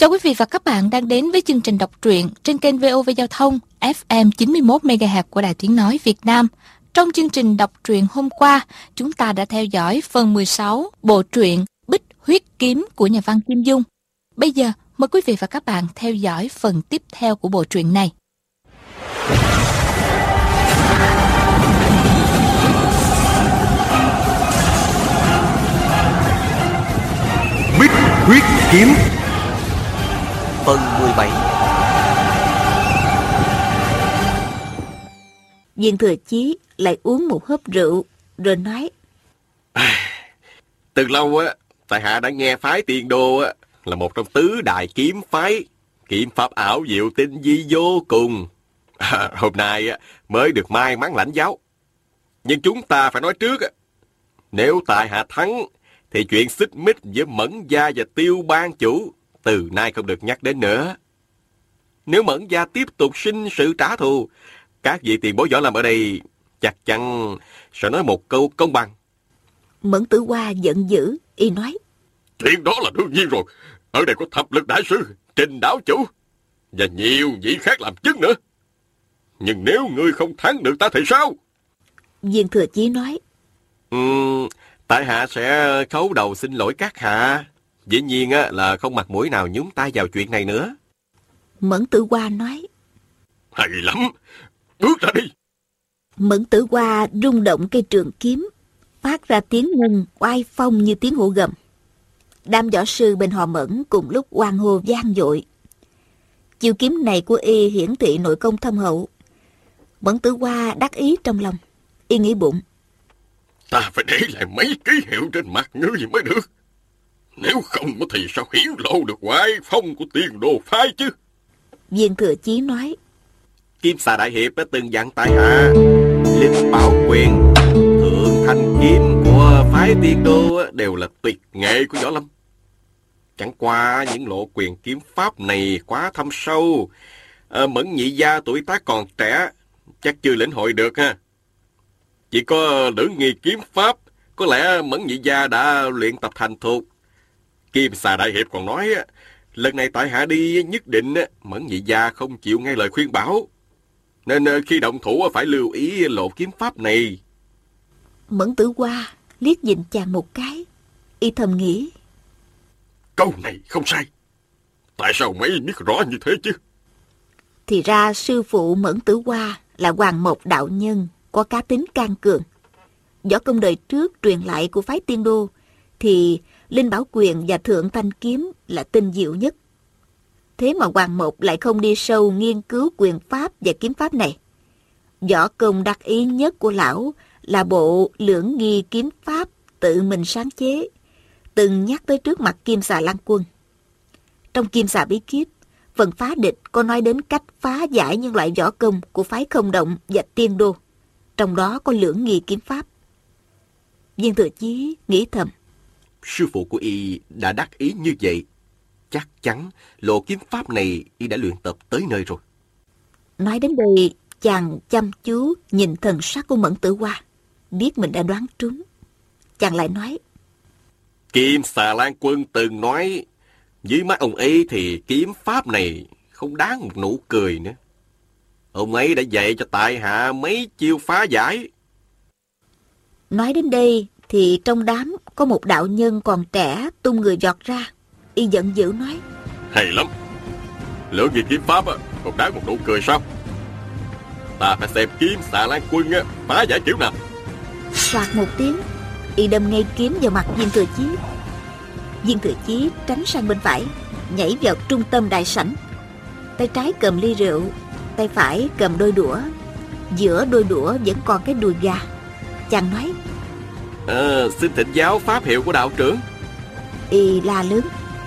Chào quý vị và các bạn đang đến với chương trình đọc truyện trên kênh VOV Giao thông FM 91 MHz của Đài Tiếng nói Việt Nam. Trong chương trình đọc truyện hôm qua, chúng ta đã theo dõi phần 16 bộ truyện Bích Huyết Kiếm của nhà văn Kim Dung. Bây giờ, mời quý vị và các bạn theo dõi phần tiếp theo của bộ truyện này. Bích Huyết Kiếm phần 17. Viên Thừa Chí lại uống một hớp rượu rồi nói: Từ lâu á, tại hạ đã nghe phái Tiên Đô á là một trong tứ đại kiếm phái, kiếm pháp ảo diệu tinh vi vô cùng. Hôm nay á mới được may mắn lãnh giáo. Nhưng chúng ta phải nói trước á, nếu tại hạ thắng thì chuyện xích mích với Mẫn Gia và Tiêu Ban chủ từ nay không được nhắc đến nữa. Nếu Mẫn Gia tiếp tục sinh sự trả thù, các vị tiền bối võ lâm ở đây chắc chắn sẽ nói một câu công bằng. Mẫn Tử Hoa giận dữ, y nói: Chuyện đó là đương nhiên rồi. Ở đây có Thập Lực Đại Sư, Trình Đảo Chủ và nhiều vị khác làm chứng nữa. Nhưng nếu ngươi không thắng được ta thì sao? Viên Thừa Chí nói: Tại hạ sẽ khấu đầu xin lỗi các hạ. Dĩ nhiên á là không mặt mũi nào nhúng tay vào chuyện này nữa. Mẫn Tử Hoa nói: Hay lắm, bước ra đi. Mẫn Tử Hoa rung động cây trường kiếm, phát ra tiếng ngân oai phong như tiếng hổ gầm. Đám võ sư bên họ Mẫn cùng lúc hoan hô vang dội. Chiêu kiếm này của y hiển thị nội công thâm hậu. Mẫn Tử Hoa đắc ý trong lòng, y nghĩ bụng: Ta phải để lại mấy ký hiệu trên mặt ngươi mới được. Nếu không thì sao hiển lộ được oai phong của Tiên Đô phái chứ? Viên Thừa Chí nói: Kim Xà Đại Hiệp đã từng dặn tại hạ, Linh Bảo Quyền, Thượng Thanh Kiếm của phái Tiên Đô đều là tuyệt nghệ của võ lâm. Chẳng qua những lộ quyền kiếm pháp này quá thâm sâu. Mẫn nhị gia tuổi tác còn trẻ, chắc chưa lĩnh hội được ha. Chỉ có Lữ Nghi kiếm pháp, có lẽ Mẫn nhị gia đã luyện tập thành thục. Kim Xà Đại Hiệp còn nói, lần này tại hạ đi nhất định Mẫn nhị gia không chịu nghe lời khuyên bảo, nên khi động thủ phải lưu ý lộ kiếm pháp này. Mẫn Tử Hoa liếc nhìn chàng một cái, y thầm nghĩ: Câu này không sai. Tại sao mấy biết rõ như thế chứ? Thì ra sư phụ Mẫn Tử Hoa là Hoàng Mộc đạo nhân, có cá tính can cường. Võ công đời trước truyền lại của phái Tiên Đô thì Linh Bảo Quyền và Thượng Thanh Kiếm là tinh diệu nhất. Thế mà Hoàng Mộc lại không đi sâu nghiên cứu quyền pháp và kiếm pháp này. Võ công đắc ý nhất của lão là bộ Lưỡng Nghi kiếm pháp tự mình sáng chế, từng nhắc tới trước mặt Kim Xà Lan Quân. Trong Kim Xà Bí Kíp, phần phá địch có nói đến cách phá giải những loại võ công của phái Không Động và Tiên Đô, trong đó có Lưỡng Nghi kiếm pháp. Viên Thừa Chí nghĩ thầm: Sư phụ của y đã đắc ý như vậy, chắc chắn lộ kiếm pháp này y đã luyện tập tới nơi rồi. Nói đến đây, chàng chăm chú nhìn thần sắc của Mẫn Tử Hoa, biết mình đã đoán trúng. Chàng lại nói: Kim Xà Lan Quân từng nói, dưới mắt ông ấy thì kiếm pháp này không đáng một nụ cười nữa. Ông ấy đã dạy cho tại hạ mấy chiêu phá giải. Nói đến đây thì trong đám có một đạo nhân còn trẻ tung người vọt ra. Y giận dữ nói: Hay lắm, Lưỡng Nghi kiếm pháp còn đáng một nụ cười sao? Ta phải xem Kim Xà Lan Quân phá giải kiểu nào. Soạt một tiếng, y đâm ngay kiếm vào mặt Viên Thừa Chí. Viên Thừa Chí tránh sang bên phải, nhảy vào trung tâm đại sảnh. Tay trái cầm ly rượu, tay phải cầm đôi đũa. Giữa đôi đũa vẫn còn cái đùi gà. Chàng nói: Xin thỉnh giáo pháp hiệu của đạo trưởng. Y la lớn: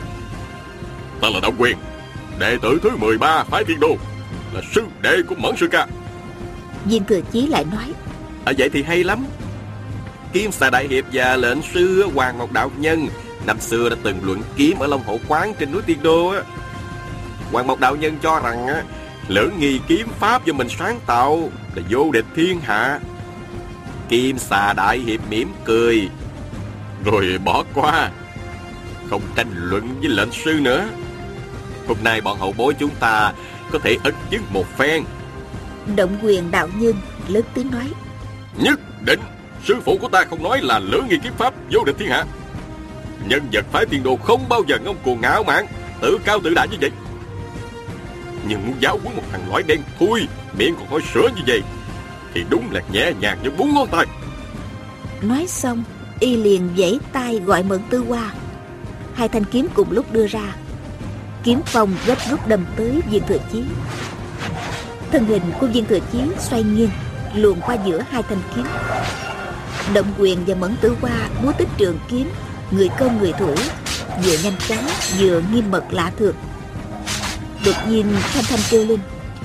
Ta là Đạo Quyền, đệ tử thứ 13 phái Tiên Đô, là sư đệ của Mẫn sư ca. Viên Thừa Chí lại nói: Vậy thì hay lắm. Kim Xà Đại Hiệp và lệnh sư Hoàng Mộc đạo nhân năm xưa đã từng luận kiếm ở Long Hổ Quán trên núi Tiên Đô á. Hoàng Mộc đạo nhân cho rằng Lưỡng Nghi kiếm pháp do mình sáng tạo là vô địch thiên hạ. Kim Xà Đại Hiệp mỉm cười rồi bỏ qua, không tranh luận với lệnh sư nữa. Hôm nay bọn hậu bối chúng ta có thể ấn chứng một phen. Động Quyền đạo nhân lớn tiếng nói. Nhất định sư phụ của ta không nói là Lưỡng Nghi kiếm pháp vô địch thiên hạ. Nhân vật phái Tiên Đô không bao giờ ngông cuồng ngạo mạn, tự cao tự đại như vậy. Nhưng muốn giáo huấn một thằng lõi đen thui, miệng còn hỏi sữa như vậy, thì đúng là nhẹ nhàng như 4 ngón tay. Nói xong, y liền vẫy tay gọi Mẫn Tử Hoa. Hai thanh kiếm cùng lúc đưa ra. Kiếm phong gấp rút đâm tới Viên Thừa Chí. Thân hình của Viên Thừa Chí xoay nghiêng, luồn qua giữa hai thanh kiếm. Động Quyền và Mẫn Tử Hoa múa tích trường kiếm, người công người thủ, vừa nhanh chóng vừa nghiêm mật lạ thường. Đột nhiên Thanh Thanh kêu lên.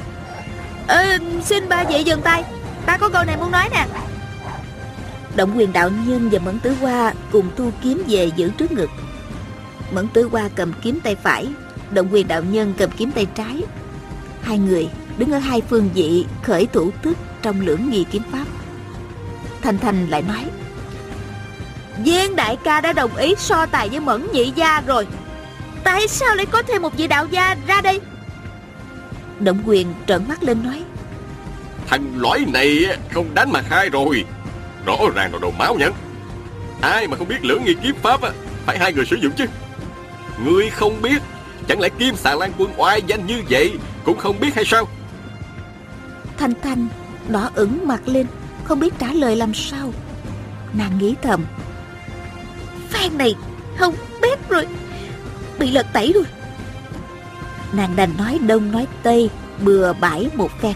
Xin ba vị dừng tay, ta có câu này muốn nói nè. Động Quyền đạo nhân và Mẫn Tử Hoa cùng thu kiếm về giữ trước ngực. Mẫn Tử Hoa cầm kiếm tay phải, Động Quyền đạo nhân cầm kiếm tay trái. Hai người đứng ở hai phương vị khởi thủ tức trong Lưỡng Nghi kiếm pháp. Thanh Thanh lại nói. Viên đại ca đã đồng ý so tài với Mẫn nhị gia rồi, tại sao lại có thêm một vị đạo gia ra đây? Động Quyền trợn mắt lên nói. Thằng lõi này không đánh mà khai rồi, rõ ràng là đồ máu nhẫn. Ai mà không biết Lưỡng Nghi kiếm pháp phải hai người sử dụng chứ. Ngươi không biết, chẳng lẽ Kim Xà Lan Quân oai danh như vậy cũng không biết hay sao? Thanh Thanh đỏ ửng mặt lên, không biết trả lời làm sao. Nàng nghĩ thầm, phen này không bét rồi, bị lật tẩy rồi. Nàng đành nói đông nói tây, bừa bãi một phen.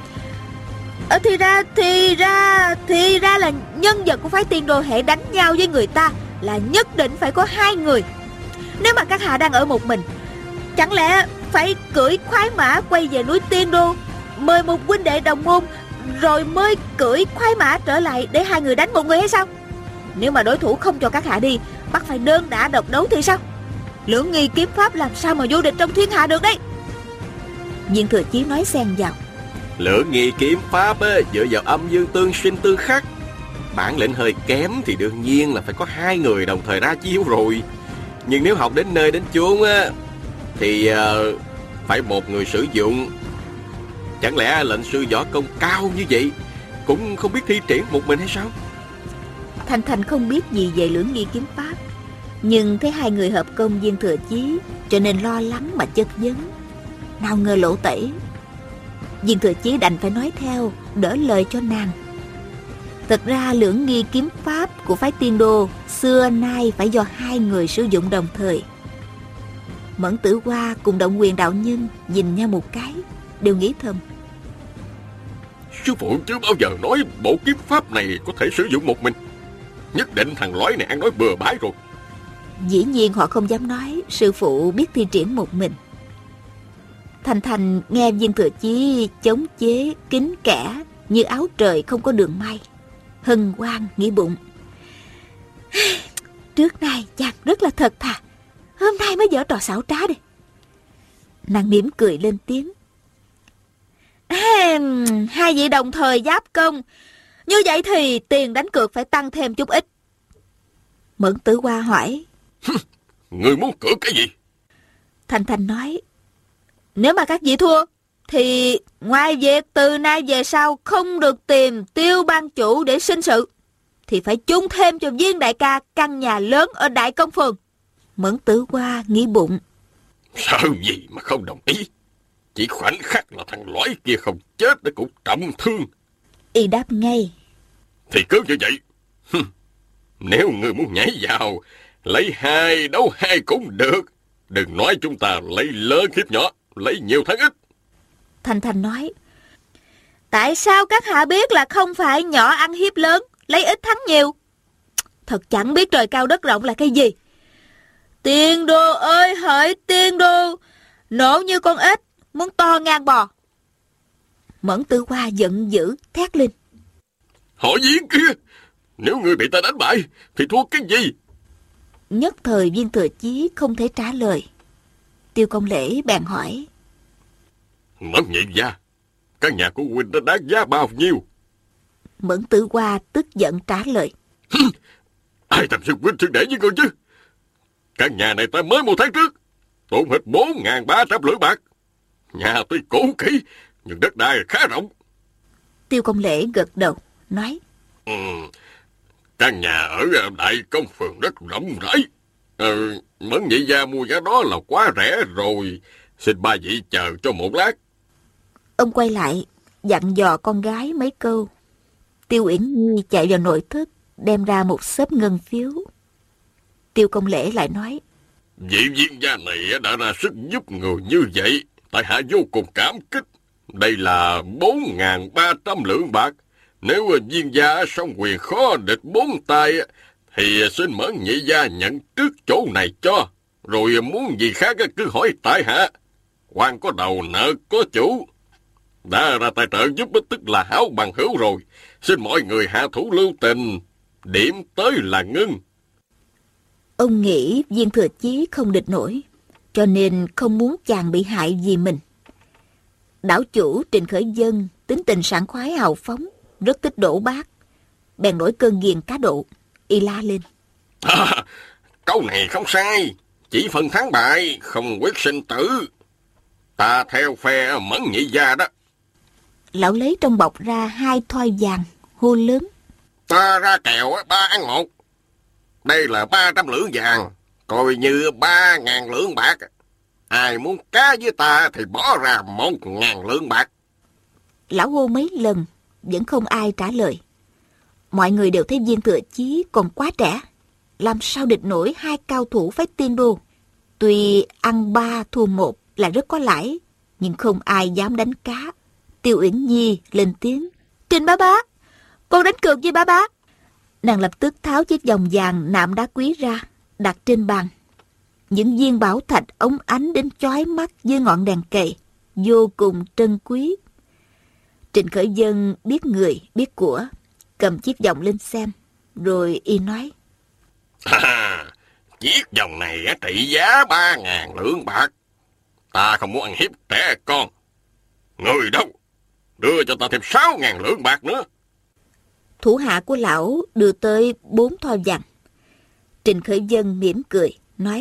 Thì ra là nhân vật của phái Tiên Đô hệ đánh nhau với người ta là nhất định phải có hai người. Nếu mà các hạ đang ở một mình, chẳng lẽ phải cưỡi khoái mã quay về núi Tiên Đô, mời một huynh đệ đồng môn, rồi mới cưỡi khoái mã trở lại để hai người đánh một người hay sao? Nếu mà đối thủ không cho các hạ đi, bắt phải đơn đả độc đấu thì sao? Lưỡng Nghi kiếm pháp làm sao mà vô địch trong thiên hạ được đấy? Viên Thừa Chí nói xen vào. Lưỡng Nghi kiếm pháp dựa vào âm dương tương sinh tương khắc. Bản lĩnh hơi kém thì đương nhiên là phải có hai người đồng thời ra chiêu rồi. Nhưng nếu học đến nơi đến chốn thì phải một người sử dụng. Chẳng lẽ lệnh sư võ công cao như vậy cũng không biết thi triển một mình hay sao? Thanh Thanh không biết gì về Lưỡng Nghi kiếm pháp, nhưng thấy hai người hợp công Viên Thừa Chí, cho nên lo lắng mà chất vấn. Nào ngờ lộ tẩy. Viên Thừa Chí đành phải nói theo, đỡ lời cho nàng. Thật ra Lưỡng Nghi kiếm pháp của phái Tiên Đô xưa nay phải do hai người sử dụng đồng thời. Mẫn Tử Hoa cùng Động Quyền đạo nhân nhìn nhau một cái, đều nghĩ thầm. Sư phụ chưa bao giờ nói bộ kiếm pháp này có thể sử dụng một mình. Nhất định thằng lõi này ăn nói bừa bãi rồi. Dĩ nhiên họ không dám nói sư phụ biết thi triển một mình. Thanh Thanh nghe Viên Thừa Chí chống chế kín kẽ như áo trời không có đường may, hân hoan nghĩ bụng. Trước nay chàng rất là thật thà, hôm nay mới giở trò xảo trá đi. Nàng mỉm cười lên tiếng. Hai vị đồng thời giáp công, như vậy thì tiền đánh cược phải tăng thêm chút ít. Mẫn Tử Hoa hỏi. Ngươi muốn cược cái gì? Thanh Thanh nói. Nếu mà các vị thua, thì ngoài việc từ nay về sau không được tìm Tiêu ban chủ để sinh sự, thì phải chung thêm cho Viên đại ca căn nhà lớn ở Đại Công Phường. Mẫn Tử Hoa nghĩ bụng. Sao gì mà không đồng ý? Chỉ khoảnh khắc là thằng lõi kia không chết đã cũng trọng thương. Y đáp ngay. Thì cứ như vậy. Nếu ngươi muốn nhảy vào, lấy hai đấu hai cũng được. Đừng nói chúng ta lấy lớn hiếp nhỏ, lấy nhiều thắng ít. Thanh Thanh nói. Tại sao các hạ biết là không phải nhỏ ăn hiếp lớn, lấy ít thắng nhiều? Thật chẳng biết trời cao đất rộng là cái gì. Tiên Đô ơi hỡi Tiên Đô, nổ như con ếch, muốn to ngang bò. Mẫn Tử Hoa giận dữ thét lên. Họ Viên kia, nếu ngươi bị ta đánh bại thì thua cái gì? Nhất thời Viên Thừa Chí không thể trả lời. Tiêu Công Lễ bèn hỏi. Mẫn nhị gia, căn nhà của huynh đã đáng giá bao nhiêu? Mẫn Tử Hoa tức giận trả lời. Ai thằng sư huynh xưng để với ngươi chứ? Căn nhà này ta mới 1 tháng trước, tốn hết 4.300 lượng bạc. Nhà tuy cũ kỹ, nhưng đất đai khá rộng. Tiêu Công Lễ gật đầu, nói: Căn nhà ở Đại Công Phường rất rộng rãi. Mẫn nhị gia mua giá đó là quá rẻ rồi. Xin ba vị chờ cho một lát. Ông quay lại, dặn dò con gái mấy câu. Tiêu Uyển Nhi chạy vào nội thất, đem ra một xớp ngân phiếu. Tiêu Công Lễ lại nói: Vị viên gia này đã ra sức giúp người như vậy, tại hạ vô cùng cảm kích. Đây là 4.300 lượng bạc. Nếu viên gia song quyền khó địch 4 tay, thì xin Mẫn nhị gia nhận trước chỗ này cho. Rồi muốn gì khác cứ hỏi tại hạ. Quan có đầu nợ có chủ. Đã ra tài trợ giúp tức là hảo bằng hữu rồi. Xin mọi người hạ thủ lưu tình. Điểm tới là ngưng. Ông nghĩ Viên Thừa Chí không địch nổi, cho nên không muốn chàng bị hại vì mình. Đảo chủ Trình Khởi Dân tính tình sảng khoái hào phóng, rất thích đổ bát, bèn nổi cơn ghiền cá độ. Y la lên: Câu này không sai, chỉ phần thắng bại, không quyết sinh tử. Ta theo phe Mẫn nhị gia đó. Lão lấy trong bọc ra 2 thoi vàng, hô lớn: Ta ra kèo 3 ăn 1. Đây là 300 lượng vàng, coi như 3.000 lượng bạc. Ai muốn cá với ta thì bỏ ra 1.000 lượng bạc. Lão hô mấy lần, vẫn không ai trả lời. Mọi người đều thấy Viên Thừa Chí còn quá trẻ, làm sao địch nổi 2 cao thủ phái Tiên Đô. Tuy ăn 3 thua 1 là rất có lãi, nhưng không ai dám đánh cá. Tiêu Uyển Nhi lên tiếng: Trình bá bá, con đánh cược với bá bá. Nàng lập tức tháo chiếc vòng vàng nạm đá quý ra, đặt trên bàn. Những viên bảo thạch óng ánh đến chói mắt dưới ngọn đèn cầy, vô cùng trân quý. Trịnh Khởi Dân biết người biết của, cầm chiếc vòng lên xem, rồi y nói: Chiếc vòng này trị giá 3.000 lượng bạc. Ta không muốn ăn hiếp trẻ con. Người đâu? Đưa cho ta thêm 6.000 lượng bạc nữa. Thủ hạ của lão đưa tới 4 thoi vàng. Trịnh Khởi Dân mỉm cười, nói: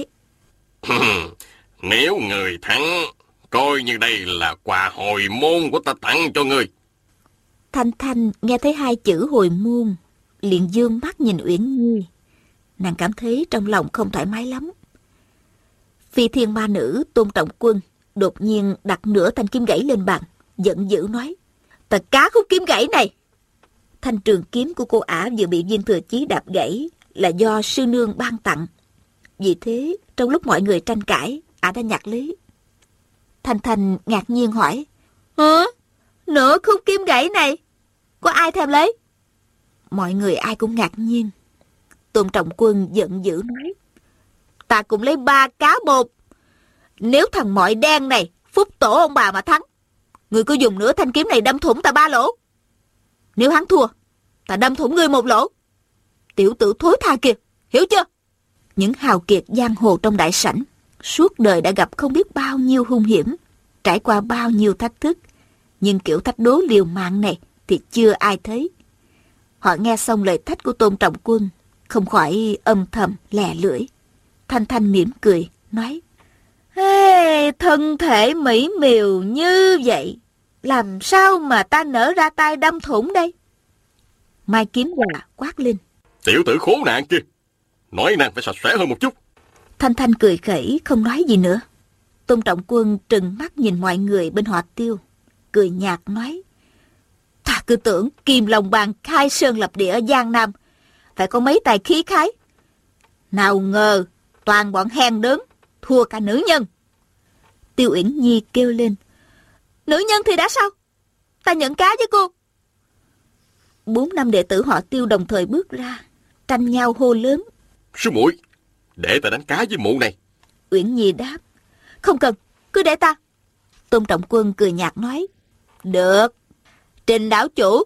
Nếu người thắng, coi như đây là quà hồi môn của ta tặng cho người. Thanh Thanh nghe thấy 2 chữ hồi môn, liền dương mắt nhìn Uyển Nhi. Nàng cảm thấy trong lòng không thoải mái lắm. Phi thiên ma nữ Tôn Trọng Quân đột nhiên đặt nửa thanh kiếm gãy lên bàn, giận dữ nói: Ta cá khúc kiếm gãy này. Thanh trường kiếm của cô ả vừa bị Viên Thừa Chí đạp gãy là do sư nương ban tặng. Vì thế, trong lúc mọi người tranh cãi, ả đã nhặt lấy. Thanh Thanh ngạc nhiên hỏi: Nửa khúc kiếm gãy này, có ai thèm lấy? Mọi người ai cũng ngạc nhiên. Tôn Trọng Quân giận dữ nói: Ta cũng lấy 3 cá bột. Nếu thằng mọi đen này phúc tổ ông bà mà thắng, người cứ dùng nửa thanh kiếm này đâm thủng ta 3 lỗ. Nếu hắn thua, ta đâm thủng ngươi 1 lỗ. Tiểu tử thối tha kìa, hiểu chưa? Những hào kiệt giang hồ trong đại sảnh suốt đời đã gặp không biết bao nhiêu hung hiểm, trải qua bao nhiêu thách thức, nhưng kiểu thách đố liều mạng này thì chưa ai thấy. Họ nghe xong lời thách của Tôn Trọng Quân, không khỏi âm thầm lè lưỡi. Thanh Thanh mỉm cười, nói: thân thể mỹ miều như vậy, làm sao mà ta nỡ ra tay đâm thủng đây? Mai Kiếm Hòa quát lên: Tiểu tử khốn nạn kia, nói năng phải sạch sẽ hơn một chút. Thanh Thanh cười khẩy không nói gì nữa. Tôn Trọng Quân trừng mắt nhìn mọi người bên họ Tiêu, cười nhạt nói: Ta cứ tưởng Kim Long Bang khai sơn lập địa ở Giang Nam phải có mấy tài khí khái, nào ngờ toàn bọn hèn đớn, thua cả nữ nhân. Tiêu Uyển Nhi kêu lên: Nữ nhân thì đã sao? Ta nhận cá với cô. 4 năm đệ tử họ Tiêu đồng thời bước ra, tranh nhau hô lớn: Sư muội, để ta đánh cá với mụ này. Uyển Nhi đáp: Không cần, cứ để ta. Tôn Trọng Quân cười nhạt nói: Được, Trình đảo chủ.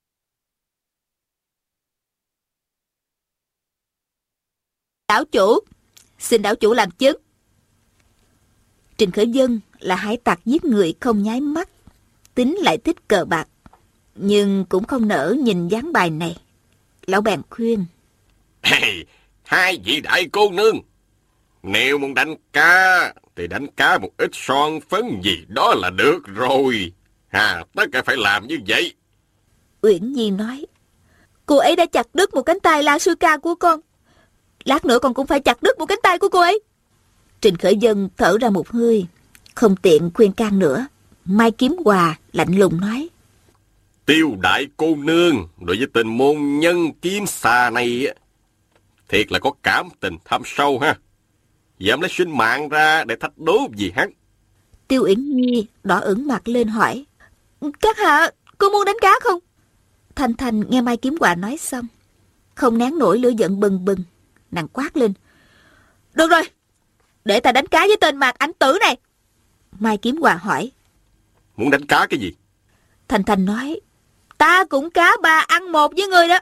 Đảo chủ, xin đảo chủ làm chứng. Trình Khởi Dân là hải tặc giết người không nháy mắt, tính lại thích cờ bạc, nhưng cũng không nỡ nhìn ván bài này. Lão bèn khuyên: Hai vị đại cô nương, Nếu muốn đánh cá thì đánh cá một ít son phấn gì đó là được rồi. Tất cả phải làm như vậy. Uyển Nhi nói, cô ấy đã chặt đứt một cánh tay La Sư Ca của con. Lát nữa con cũng phải chặt đứt một cánh tay của cô ấy. Trình Khởi Dân thở ra một hơi, không tiện khuyên can nữa. Mai Kiếm Hòa lạnh lùng nói, Tiêu đại cô nương đối với tên môn nhân kiếm xà này thiệt là có cảm tình thâm sâu ha. Dám lấy sinh mạng ra để thách đố gì hắn. Tiêu Uyển Nhi đỏ ửng mặt lên hỏi, các hạ có muốn đánh cá không? Thanh Thanh nghe Mai Kiếm Hòa nói xong, không nén nổi lửa giận bừng bừng, nàng quát lên, được rồi, để ta đánh cá với tên Mạc Ảnh Tử này. Mai Kiếm Hòa hỏi, muốn đánh cá cái gì? Thanh Thanh nói, ta cũng cá ba ăn một với người đó.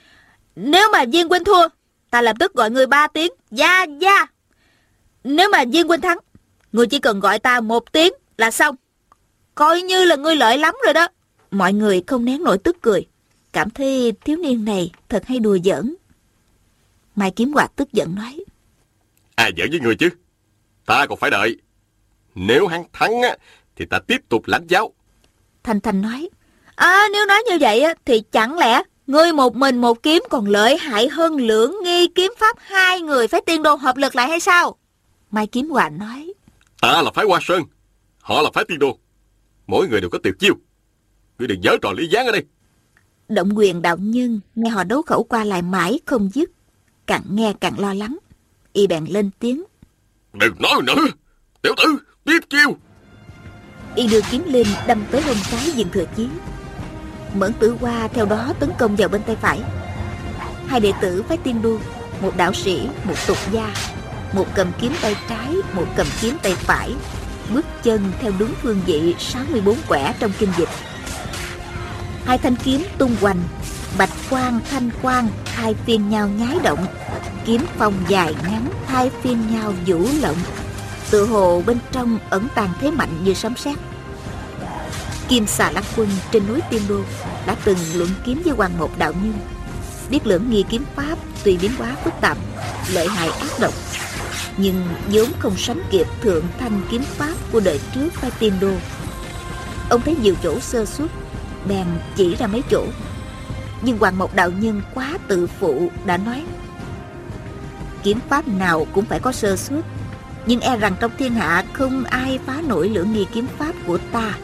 Nếu mà Viên huynh thua, ta lập tức gọi người 3 tiếng gia gia. Nếu mà Viên huynh thắng, người chỉ cần gọi ta 1 tiếng là xong. Coi như là ngươi lợi lắm rồi đó. Mọi người không nén nổi tức cười, cảm thấy thiếu niên này thật hay đùa giỡn. Mai Kiếm Hòa tức giận nói, Ai giỡn với người chứ? Ta còn phải đợi. Nếu hắn thắng thì ta tiếp tục lãnh giáo. Thanh Thanh nói, nếu nói như vậy thì chẳng lẽ ngươi một mình một kiếm còn lợi hại hơn Lưỡng Nghi kiếm pháp 2 người Phái Tiên Đô hợp lực lại hay sao? Mai Kiếm Hòa nói, Ta là phái Hoa Sơn, họ là phái Tiên Đô. Mỗi người đều có tuyệt chiêu. Ngươi đừng giở trò lý gián ở đây. Động Quyền đạo nhân nghe họ đấu khẩu qua lại mãi không dứt, càng nghe càng lo lắng. Y bèn lên tiếng, Đừng nói nữa, tiểu tử, tiếp chiêu. Y đưa kiếm lên đâm tới hông trái Viên Thừa Chí. Mẫn Tử Hoa theo đó tấn công vào bên tay phải. 2 đệ tử Phái Tiên Đô, một đạo sĩ, một tục gia, một cầm kiếm tay trái, một cầm kiếm tay phải, bước chân theo đúng phương vị 64 quẻ trong kinh dịch. 2 thanh kiếm tung hoành, bạch quang thanh quang thay phiên nhau nhái động, kiếm phong dài ngắn thay phiên nhau vũ lộng, tự hồ bên trong ẩn tàng thế mạnh như sấm sét. Kim Xà Lan Quân trên núi Tiên Đô đã từng luận kiếm với Hoàng Một đạo nhân, biết Lưỡng Nghi kiếm pháp tuy biến hóa phức tạp, lợi hại ác độc, nhưng vốn không sánh kịp Thượng Thanh kiếm pháp của đời trước Phái Tiên Đô. Ông thấy nhiều chỗ sơ suất, bèn chỉ ra mấy chỗ. Nhưng Hoàng Một đạo nhân quá tự phụ đã nói, kiếm pháp nào cũng phải có sơ suất, nhưng e rằng trong thiên hạ không ai phá nổi Lưỡng Nghi kiếm pháp của ta.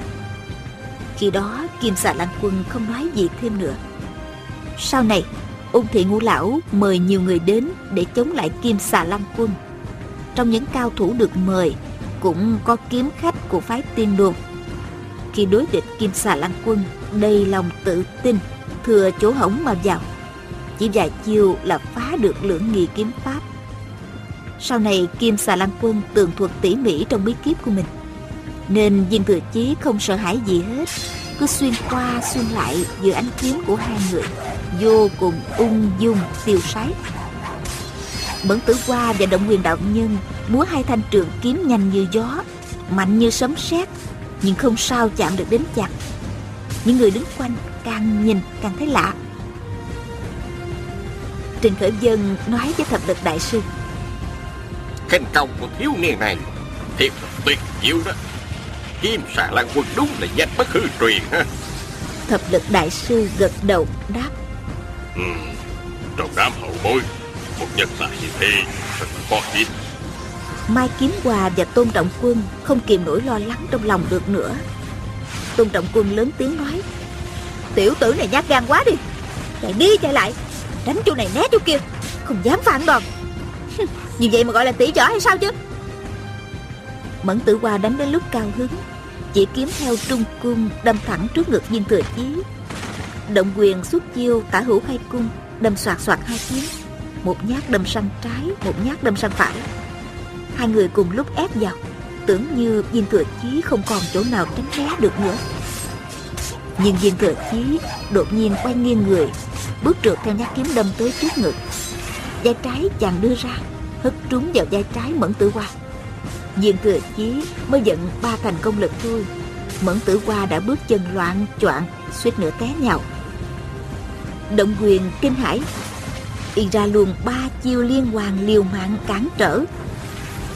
Khi đó Kim Xà Lan Quân không nói gì thêm nữa. Sau này Ung Thị Ngũ Lão mời nhiều người đến để chống lại Kim Xà Lan Quân. Trong những cao thủ được mời cũng có kiếm khách của phái Tiên Đô. Khi đối địch Kim Xà Lan Quân đầy lòng tự tin, thừa chỗ hổng mà vào, chỉ vài chiêu là phá được Lưỡng Nghi kiếm pháp. Sau này Kim Xà Lan Quân tường thuật tỉ mỉ trong bí kíp của mình, nên Viên Thừa Chí không sợ hãi gì hết, cứ xuyên qua xuyên lại giữa ánh kiếm của 2 người, vô cùng ung dung tiêu sái. Mẫn Tử Hoa và Động Quyền đạo nhân múa 2 thanh trường kiếm nhanh như gió, mạnh như sấm sét, nhưng không sao chạm được đến chặt. Những người đứng quanh càng nhìn càng thấy lạ. Trình Khởi Dân nói với Thập Lực đại sư, Khen công của thiếu niên này thiệt là tuyệt diệu đó. Kim Xà Lan Quân đúng là danh bất hư truyền ha. Thập Lực đại sư gật đầu đáp, Trong đám hậu bối, một nhân tài như thế thật là khó tin. Mai Kiếm Hòa và Tôn Trọng Quân không kìm nổi lo lắng trong lòng được nữa. Tôn Trọng Quân lớn tiếng nói, tiểu tử này nhát gan quá đi, chạy đi chạy lại, đánh chỗ này né chỗ kia, không dám phản đòn. Như vậy mà gọi là tỉ võ hay sao chứ? Mẫn Tử Hoa đánh đến lúc cao hứng, chỉ kiếm theo trung cung đâm thẳng trước ngực Viên Thừa Chí. Động Quyền xuất chiêu Tả Hữu Khai Cung, đâm xoạt xoạt 2 kiếm, một nhát đâm sang trái, một nhát đâm sang phải. 2 người cùng lúc ép vào, tưởng như Viên Thừa Chí không còn chỗ nào tránh né được nữa. Nhưng Viên Thừa Chí đột nhiên quay nghiêng người, bước trượt theo nhát kiếm đâm tới trước ngực. Vai trái chàng đưa ra, hất trúng vào vai trái Mẫn Tử Hoa. Viên Thừa Chí mới giận 3 thành công lực thôi, Mẫn Tử Hoa đã bước chân loạn choạng, suýt nữa té nhào. Động Quyền kinh hãi, y ra luôn 3 chiêu liên hoàn liều mạng cản trở,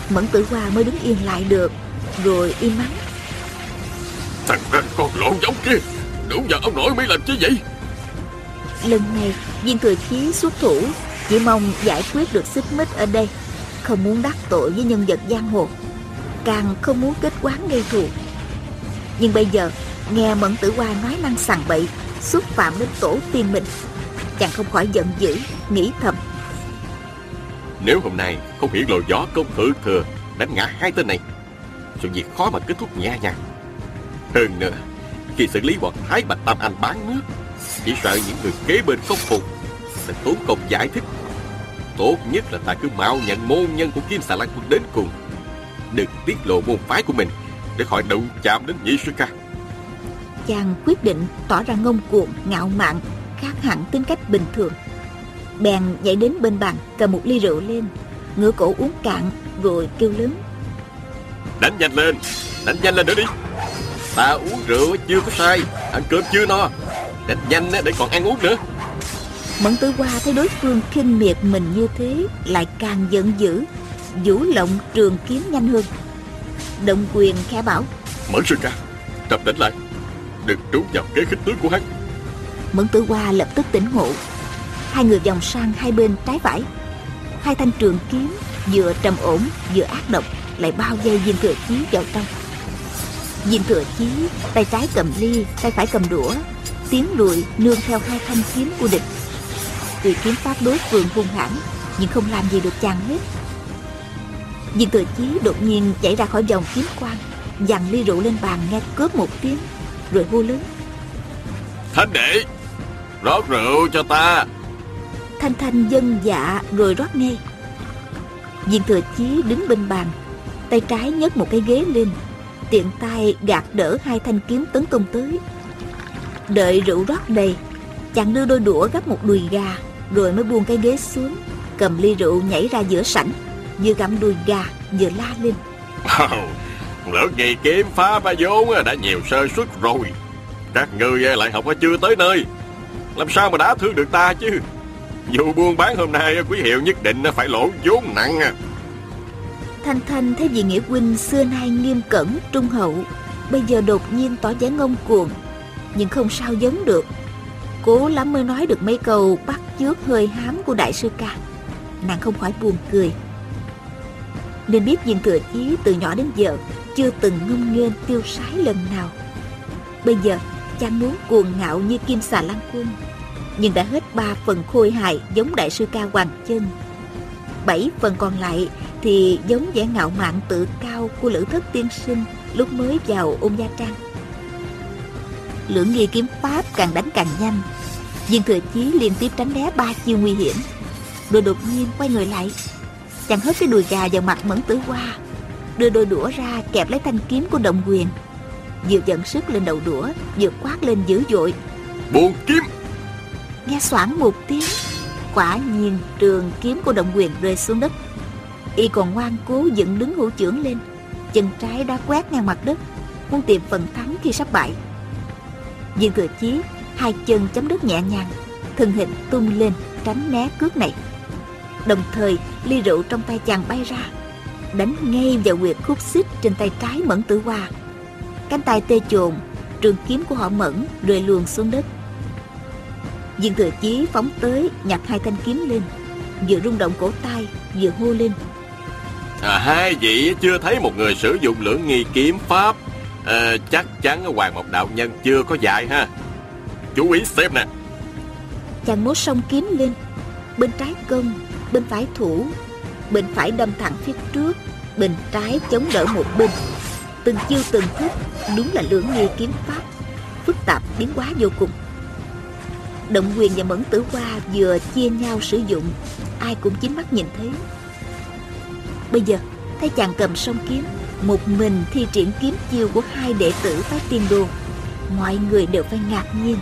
Mẫn Tử Hoa mới đứng yên lại được, rồi im mắng. Thằng con lộn giống kia, đúng giờ ông nội mới làm chứ vậy? Lần này Viên Thừa Chí xuất thủ chỉ mong giải quyết được xích mích ở đây, không muốn đắc tội với nhân vật giang hồ, càng không muốn kết oán gây thù. Nhưng bây giờ nghe Mẫn Tử Hoa nói năng sằng bậy, xúc phạm đến tổ tiên mình, chàng không khỏi giận dữ, nghĩ thầm: nếu hôm nay không hiện lộ gió công thượng thừa đánh ngã hai tên này, sự việc khó mà kết thúc nhẹ nhàng. Hơn nữa, khi xử lý bọn Thái Bạch Tam Anh bán nước, chỉ sợ những người kế bên không phục, sẽ tốn công giải thích. Tốt nhất là ta cứ mạo nhận môn nhân của Kim Xà Lan Quân đến cùng, đừng tiết lộ môn phái của mình để khỏi đụng chạm đến Nhị sư ca. Chàng quyết định tỏ ra ngông cuồng, ngạo mạn, khác hẳn tính cách bình thường. Bèn nhảy đến bên bàn, cầm một ly rượu lên, ngửa cổ uống cạn, rồi kêu lớn: đánh nhanh lên nữa đi. Ta uống rượu chưa có sai, ăn cơm chưa no, đánh nhanh để còn ăn uống nữa. Mẫn Tử Hoa thấy đối phương khinh miệt mình như thế, lại càng giận dữ, vũ lộng trường kiếm nhanh hơn. Động quyền khẽ bảo: Mẫn sư ca, trầm tĩnh lại, đừng trúng vào kế khích tướng của hắn. Mẫn Tử Hoa lập tức tỉnh ngộ. Hai người vòng sang hai bên trái phải, hai thanh trường kiếm vừa trầm ổn vừa ác độc lại bao vây Viên Thừa Chí vào trong. Viên Thừa Chí tay trái cầm ly, tay phải cầm đũa, tiến lùi nương theo hai thanh kiếm của địch. Tuy kiếm pháp đối phương hung hãn, nhưng không làm gì được chàng hết. Viên Thừa Chí đột nhiên chạy ra khỏi vòng kiếm quang, giằng ly rượu lên bàn, nghe cướp một tiếng, rồi hô lớn: Thanh đệ, rót rượu cho ta. Thanh Thanh vâng dạ rồi rót ngay. Viên Thừa Chí đứng bên bàn, tay trái nhấc một cái ghế lên, tiện tay gạt đỡ hai thanh kiếm tấn công tới. Đợi rượu rót đầy, chàng đưa đôi đũa gắp một đùi gà, rồi mới buông cái ghế xuống, cầm ly rượu nhảy ra giữa sảnh, vừa gặm đùi gà vừa la lên: Lỡ ngày kiếm phá ba vốn đã nhiều sơ suất rồi, các ngươi lại học chưa tới nơi, làm sao mà đã thương được ta chứ? Dù buôn bán hôm nay quý hiệu nhất định phải lỗ vốn nặng. Thanh Thanh thấy vị nghĩa huynh xưa nay nghiêm cẩn trung hậu, bây giờ đột nhiên tỏ vẻ ngông cuồng, nhưng không sao giống được, cố lắm mới nói được mấy câu bắt chước hơi hám của đại sư ca. Nàng không khỏi buồn cười. Nên biết Viên Thừa Chí từ nhỏ đến giờ chưa từng ngông nghênh tiêu sái lần nào. Bây giờ chàng muốn cuồng ngạo như Kim Xà Lan Quân, nhưng đã hết 3 phần khôi hài giống đại sư ca Hoàng Chân, 7 phần còn lại thì giống vẻ ngạo mạn tự cao của Lữ Thất tiên sinh lúc mới vào Ôn Gia Trang. Lưỡng nghi kiếm pháp càng đánh càng nhanh, Viên Thừa Chí liên tiếp tránh né 3 chiêu nguy hiểm, rồi đột nhiên quay người lại, chàng hất cái đùi gà vào mặt Mẫn Tử Hoa, đưa đôi đũa ra kẹp lấy thanh kiếm của Động Quyền, vừa giận sức lên đầu đũa, vừa quát lên dữ dội: Buông kiếm! Nghe xoảng một tiếng, quả nhiên trường kiếm của Động Quyền rơi xuống đất. Y còn ngoan cố dựng đứng hữu chưởng lên, chân trái đã quét ngang mặt đất, muốn tìm phần thắng khi sắp bại. Viên Thừa Chí hai chân chấm đất nhẹ nhàng, thân hình tung lên tránh né cước này. Đồng thời ly rượu trong tay chàng bay ra, đánh ngay vào huyệt khúc xích trên tay trái Mẫn Tử Hoa. Cánh tay tê chồn, trường kiếm của họ Mẫn rơi luồn xuống đất. Viên Thừa Chí phóng tới nhặt hai thanh kiếm lên, vừa rung động cổ tay vừa hô lên: Hai vị chưa thấy một người sử dụng lưỡng nghi kiếm pháp, chắc chắn Hoàng Mộc đạo nhân chưa có dạy ha. Chú ý xem nè. Chàng múa song kiếm lên, bên trái công, bên phải thủ, bên phải đâm thẳng phía trước, bên trái chống đỡ một bên. Từng chiêu từng thức đúng là lưỡng nghi kiếm pháp, phức tạp biến hóa vô cùng. Động Quyền và Mẫn Tử Hoa vừa chia nhau sử dụng, ai cũng chính mắt nhìn thấy. Bây giờ thấy chàng cầm song kiếm, một mình thi triển kiếm chiêu của hai đệ tử phái Tiên Đô, mọi người đều phải ngạc nhiên.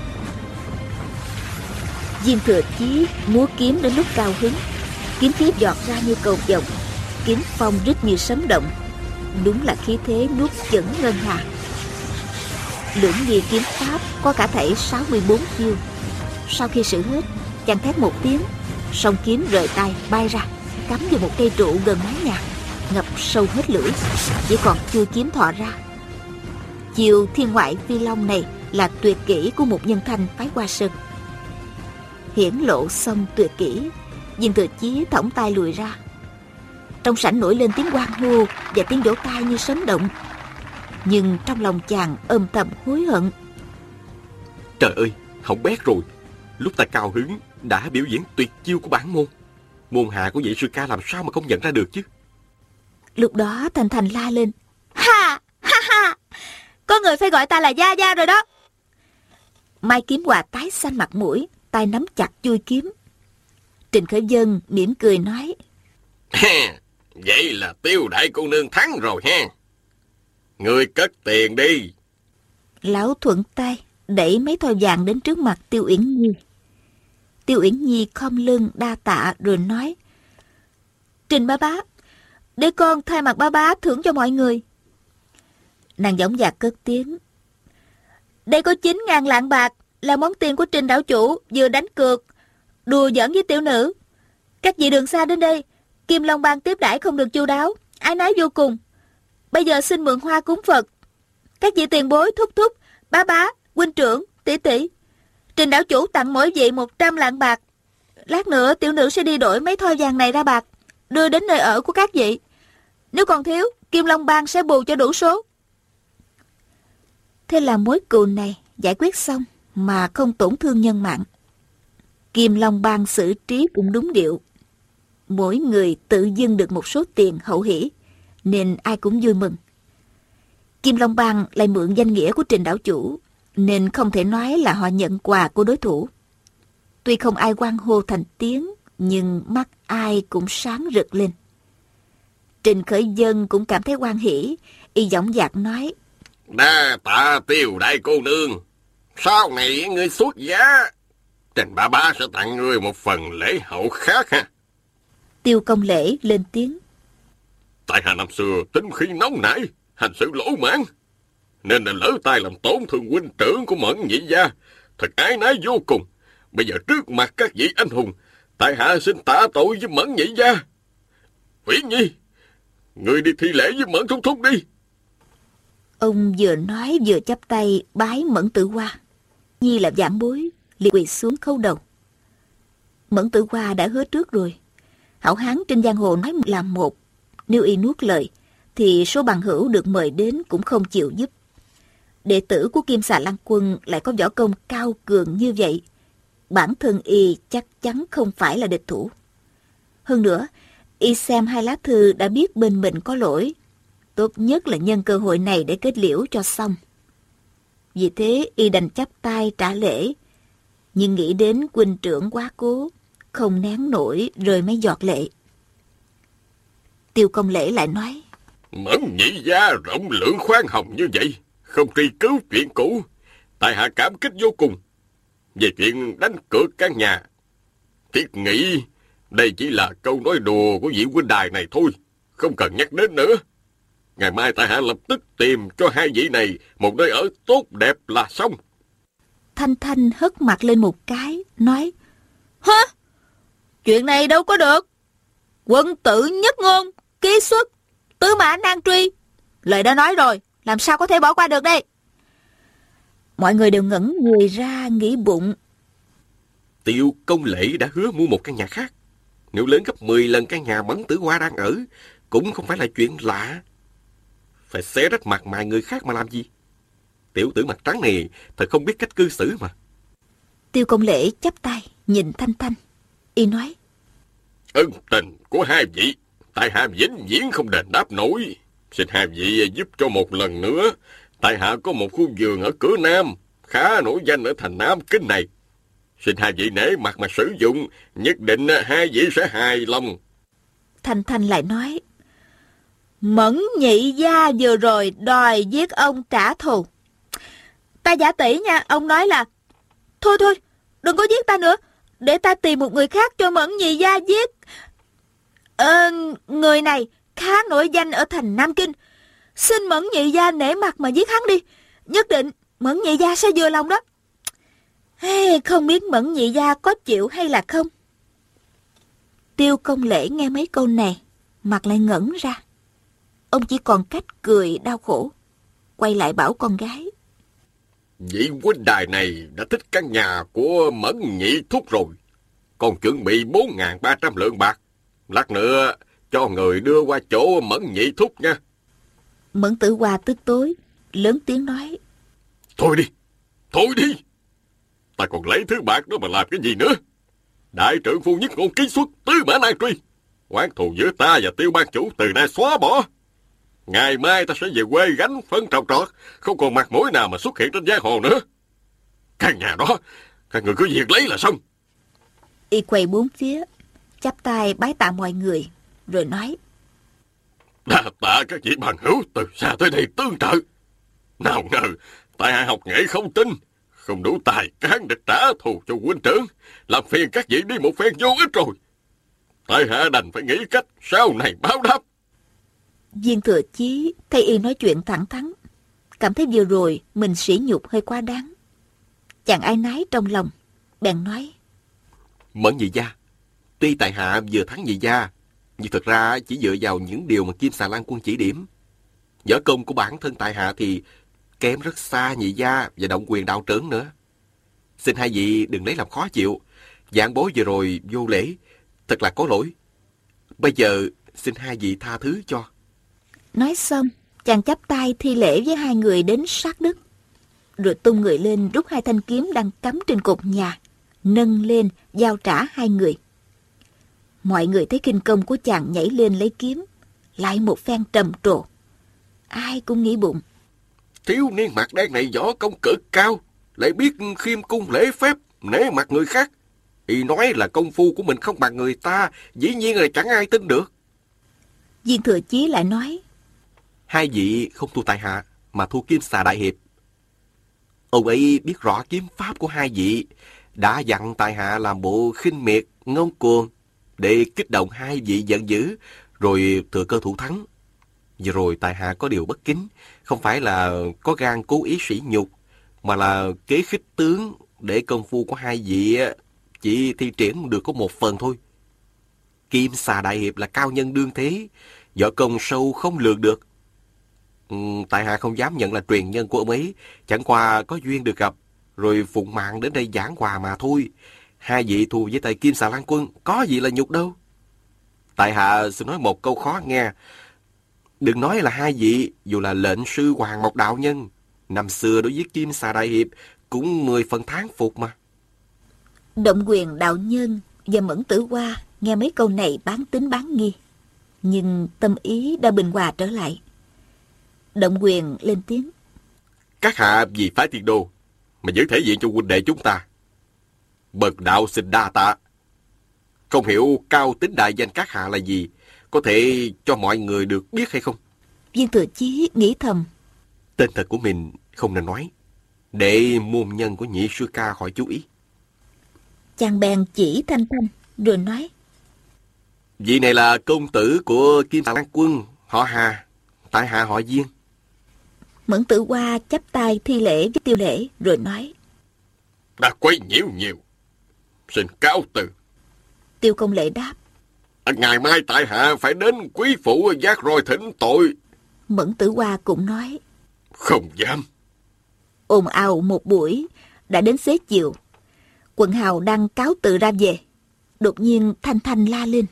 Viên Thừa Chí múa kiếm đến lúc cao hứng, kiếm khí giọt ra như cầu vồng, kiếm phong rít như sấm động, đúng là khí thế nuốt chửng ngân hà. Lưỡng nghi kiếm pháp có cả thảy 64 chiêu. Sau khi sử hết, chàng thét một tiếng, song kiếm rời tay bay ra, cắm vào một cây trụ gần mái nhà. ngập sâu hết lưỡi, chỉ còn chưa kiếm thọ ra. Chiêu thiên ngoại phi long này là tuyệt kỹ của một nhân thanh phái Hoa Sơn. Hiển lộ xong tuyệt kỹ, Viên Thừa Chí thõng tay lùi ra. Trong sảnh nổi lên tiếng hoan hô và tiếng vỗ tay như sấm động. Nhưng trong lòng chàng âm thầm hối hận. Trời ơi, hỏng bét rồi. Lúc ta cao hứng đã biểu diễn tuyệt chiêu của bản môn. Môn hạ của vị sư ca làm sao mà không nhận ra được chứ. Lúc đó Thanh Thanh la lên: Ha ha ha, có người phải gọi ta là Gia Gia rồi đó. Mai Kiếm Hòa tái xanh mặt mũi, tay nắm chặt chuôi kiếm. Trịnh Khởi Vân mỉm cười nói: Vậy là Tiêu đại cô nương thắng rồi ha. Ngươi cất tiền đi. Lão thuận tay đẩy mấy thoi vàng đến trước mặt Tiêu Uyển Nhi. Tiêu Uyển Nhi khom lưng đa tạ rồi nói: Trình ba bá, để con thay mặt ba bá thưởng cho mọi người. Nàng dõng dạc cất tiếng: Đây có 9.000 lạng bạc, là món tiền của Trình đảo chủ vừa đánh cược đùa giỡn với tiểu nữ. Các vị đường xa đến đây, Kim Long Bang tiếp đãi không được chu đáo, ái nái vô cùng. Bây giờ xin mượn hoa cúng Phật. Các vị tiền bối, thúc thúc, bá bá, huynh trưởng, tỷ tỷ, Trình đảo chủ tặng mỗi vị 100 lạng bạc. Lát nữa tiểu nữ sẽ đi đổi mấy thoi vàng này ra bạc, đưa đến nơi ở của các vị. Nếu còn thiếu, Kim Long Bang sẽ bù cho đủ số. Thế là mối cừu này giải quyết xong mà không tổn thương nhân mạng. Kim Long Bang xử trí cũng đúng điệu. Mỗi người tự dưng được một số tiền hậu hỷ, nên ai cũng vui mừng. Kim Long Bang lại mượn danh nghĩa của Trình đảo chủ, nên không thể nói là họ nhận quà của đối thủ. Tuy không ai hoan hô thành tiếng, nhưng mắt ai cũng sáng rực lên. Trình Khởi Vân cũng cảm thấy hoan hỉ, y dõng dạc nói: Đa tạ Tiêu đại cô nương, sau này ngươi xuất giá, Trình ba bá sẽ tặng ngươi một phần lễ hậu khác ha. Tiêu Công Lễ lên tiếng: Tại hạ năm xưa tính khí nóng nảy, hành xử lỗ mãn, nên đã lỡ tay làm tổn thương huynh trưởng của Mẫn Nhị gia, thật ái nái vô cùng. Bây giờ trước mặt các vị anh hùng, tại hạ xin tạ tội với Mẫn Nhị gia. Uyển Nhi, ngươi đi thi lễ với Mẫn thúc thúc đi. Ông vừa nói vừa chắp tay bái Mẫn Tử Hoa. Nhi là vãn bối, liền quỳ xuống khấu đầu. Mẫn Tử Hoa đã hứa trước rồi, hảo hán trên giang hồ nói làm một, nếu y nuốt lời thì số bằng hữu được mời đến cũng không chịu giúp. Đệ tử của Kim Xà Lan Quân lại có võ công cao cường như vậy, bản thân y chắc chắn không phải là địch thủ. Hơn nữa, y xem hai lá thư đã biết bên mình có lỗi, tốt nhất là nhân cơ hội này để kết liễu cho xong. Vì thế y đành chắp tay trả lễ, nhưng nghĩ đến huynh trưởng quá cố, không nén nổi rơi mấy giọt lệ. Tiêu Công Lễ lại nói: Mẫn Nhị gia rộng lượng khoan hồng như vậy, không truy cứu chuyện cũ, tại hạ cảm kích vô cùng. Về chuyện đánh cược căn nhà, thiết nghĩ đây chỉ là câu nói đùa của vị huynh đài này thôi, không cần nhắc đến nữa. Ngày mai tại hạ lập tức tìm cho hai vị này một nơi ở tốt đẹp là xong. Thanh Thanh hất mặt lên một cái, nói: Hả? Chuyện này đâu có được. Quân tử nhất ngôn, ký xuất, tứ mã nan truy. Lời đã nói rồi, làm sao có thể bỏ qua được đây? Mọi người đều ngẩn người ra nghĩ bụng. Tiêu Công Lễ đã hứa mua một căn nhà khác. Nếu lớn gấp 10 lần căn nhà Mẫn Tử Hoa đang ở, cũng không phải là chuyện lạ. Phải xé rách mặt mày người khác mà làm gì? Tiểu tử mặt trắng này thật không biết cách cư xử mà. Tiêu Công Lễ chắp tay nhìn Thanh Thanh, y nói: Ân tình của hai vị, tại hạ vĩnh viễn không đền đáp nổi. Xin hai vị giúp cho một lần nữa. Tại hạ có một khu vườn ở cửa Nam, khá nổi danh ở thành Nam Kinh này. Xin hai vị nể mặt mà sử dụng, nhất định hai vị sẽ hài lòng. Thanh Thanh lại nói: Mẫn Nhị gia vừa rồi đòi giết ông trả thù. Ta giả tỷ nha, ông nói là thôi, đừng có giết ta nữa, để ta tìm một người khác cho Mẫn Nhị gia giết. Người này khá nổi danh ở thành Nam Kinh, xin Mẫn Nhị gia nể mặt mà giết hắn đi, nhất định Mẫn Nhị gia sẽ vừa lòng đó. Không biết Mẫn Nhị gia có chịu hay là không. Tiêu Công Lễ nghe mấy câu này, mặt lại ngẩn ra, ông chỉ còn cách cười đau khổ, quay lại bảo con gái. Vị huynh đài này đã thích căn nhà của Mẫn nhị thúc rồi. Còn chuẩn bị 4.300 lượng bạc. Lát nữa cho người đưa qua chỗ Mẫn nhị thúc nha. Mẫn Tử Hoa tức tối, lớn tiếng nói. Thôi đi. Ta còn lấy thứ bạc đó mà làm cái gì nữa? Đại trưởng phu nhất ngôn ký xuất, tứ mã nan truy. Oán thù giữa ta và Tiêu ban chủ từ nay xóa bỏ. Ngày mai ta sẽ về quê gánh phân trồng trọt, không còn mặt mũi nào mà xuất hiện trên giang hồ nữa. Căn nhà đó, các người cứ việc lấy là xong. Y quay bốn phía, chắp tay bái tạ mọi người, rồi nói. Đa tạ các vị bằng hữu từ xa tới đây tương trợ. Nào ngờ, tại hạ học nghệ không tinh, không đủ tài cán để trả thù cho huynh trưởng, làm phiền các vị đi một phen vô ích rồi. Tại hạ đành phải nghĩ cách sau này báo đáp. Viên Thừa Chí thấy Y nói chuyện thẳng thắn, cảm thấy vừa rồi mình sỉ nhục hơi quá đáng. Chàng áy náy trong lòng, bèn nói. Mẫn nhị gia, tuy tại hạ vừa thắng nhị gia, nhưng thật ra chỉ dựa vào những điều mà Kim Xà Lan Quân chỉ điểm. Võ công của bản thân tại hạ thì kém rất xa nhị gia và Động Quyền đạo trưởng nữa. Xin hai vị đừng lấy làm khó chịu. Vạn bối vừa rồi vô lễ, thật là có lỗi. Bây giờ xin hai vị tha thứ cho. Nói xong, chàng chắp tay thi lễ với hai người đến sát đất, rồi tung người lên rút hai thanh kiếm đang cắm trên cột nhà, nâng lên giao trả hai người. Mọi người thấy khinh công của chàng nhảy lên lấy kiếm, lại một phen trầm trồ. Ai cũng nghĩ bụng. Thiếu niên mặt đen này võ công cực cao, lại biết khiêm cung lễ phép, nể mặt người khác. Y nói là công phu của mình không bằng người ta, dĩ nhiên là chẳng ai tin được. Viên Thừa Chí lại nói. Hai vị không thua tại hạ, mà thua Kim Xà đại hiệp. Ông ấy biết rõ kiếm pháp của hai vị, đã dặn tại hạ làm bộ khinh miệt, ngông cuồng, để kích động hai vị giận dữ, rồi thừa cơ thủ thắng. Vừa rồi tại hạ có điều bất kính, không phải là có gan cố ý sỉ nhục, mà là kế khích tướng để công phu của hai vị chỉ thi triển được có một phần thôi. Kim Xà đại hiệp là cao nhân đương thế, võ công sâu không lường được. Tại hạ không dám nhận là truyền nhân của ông ấy, chẳng qua có duyên được gặp, rồi phụng mạng đến đây giảng hòa mà thôi. Hai vị thù với tay Kim Xà Lan Quân, có gì là nhục đâu. Tại hạ xin nói một câu khó nghe. Đừng nói là hai vị, dù là lệnh sư Hoàng Mộc đạo nhân, năm xưa đối với Kim Xà đại hiệp cũng 10 phần thán phục mà. Động Quyền đạo nhân và Mẫn Tử Hoa nghe mấy câu này bán tín bán nghi, nhưng tâm ý đã bình hòa trở lại. Động Quyền lên tiếng. Các hạ vì phái Thiên Đô mà giữ thể diện cho huynh đệ chúng ta, bần đạo xin đa tạ. Không hiểu cao tính đại danh các hạ là gì, có thể cho mọi người được biết hay không? Viên Thừa Chí nghĩ thầm. Tên thật của mình không nên nói, để môn nhân của nhị sư ca khỏi chú ý. Chàng bèn chỉ Thanh Thanh, rồi nói. Vị này là công tử của Kim Xà Lan Quân, họ Hà, tại hạ họ Viên. Mẫn Tử Hoa chắp tay thi lễ với Tiêu Lễ, rồi nói. Đã quấy nhiễu nhiều, xin cáo từ. Tiêu Công Lễ đáp. Ngày mai tại hạ phải đến quý phủ giác roi thỉnh tội. Mẫn Tử Hoa cũng nói. Không dám. Ồn ào một buổi, đã đến xế chiều. Quận hào đang cáo từ ra về. Đột nhiên Thanh Thanh la lên.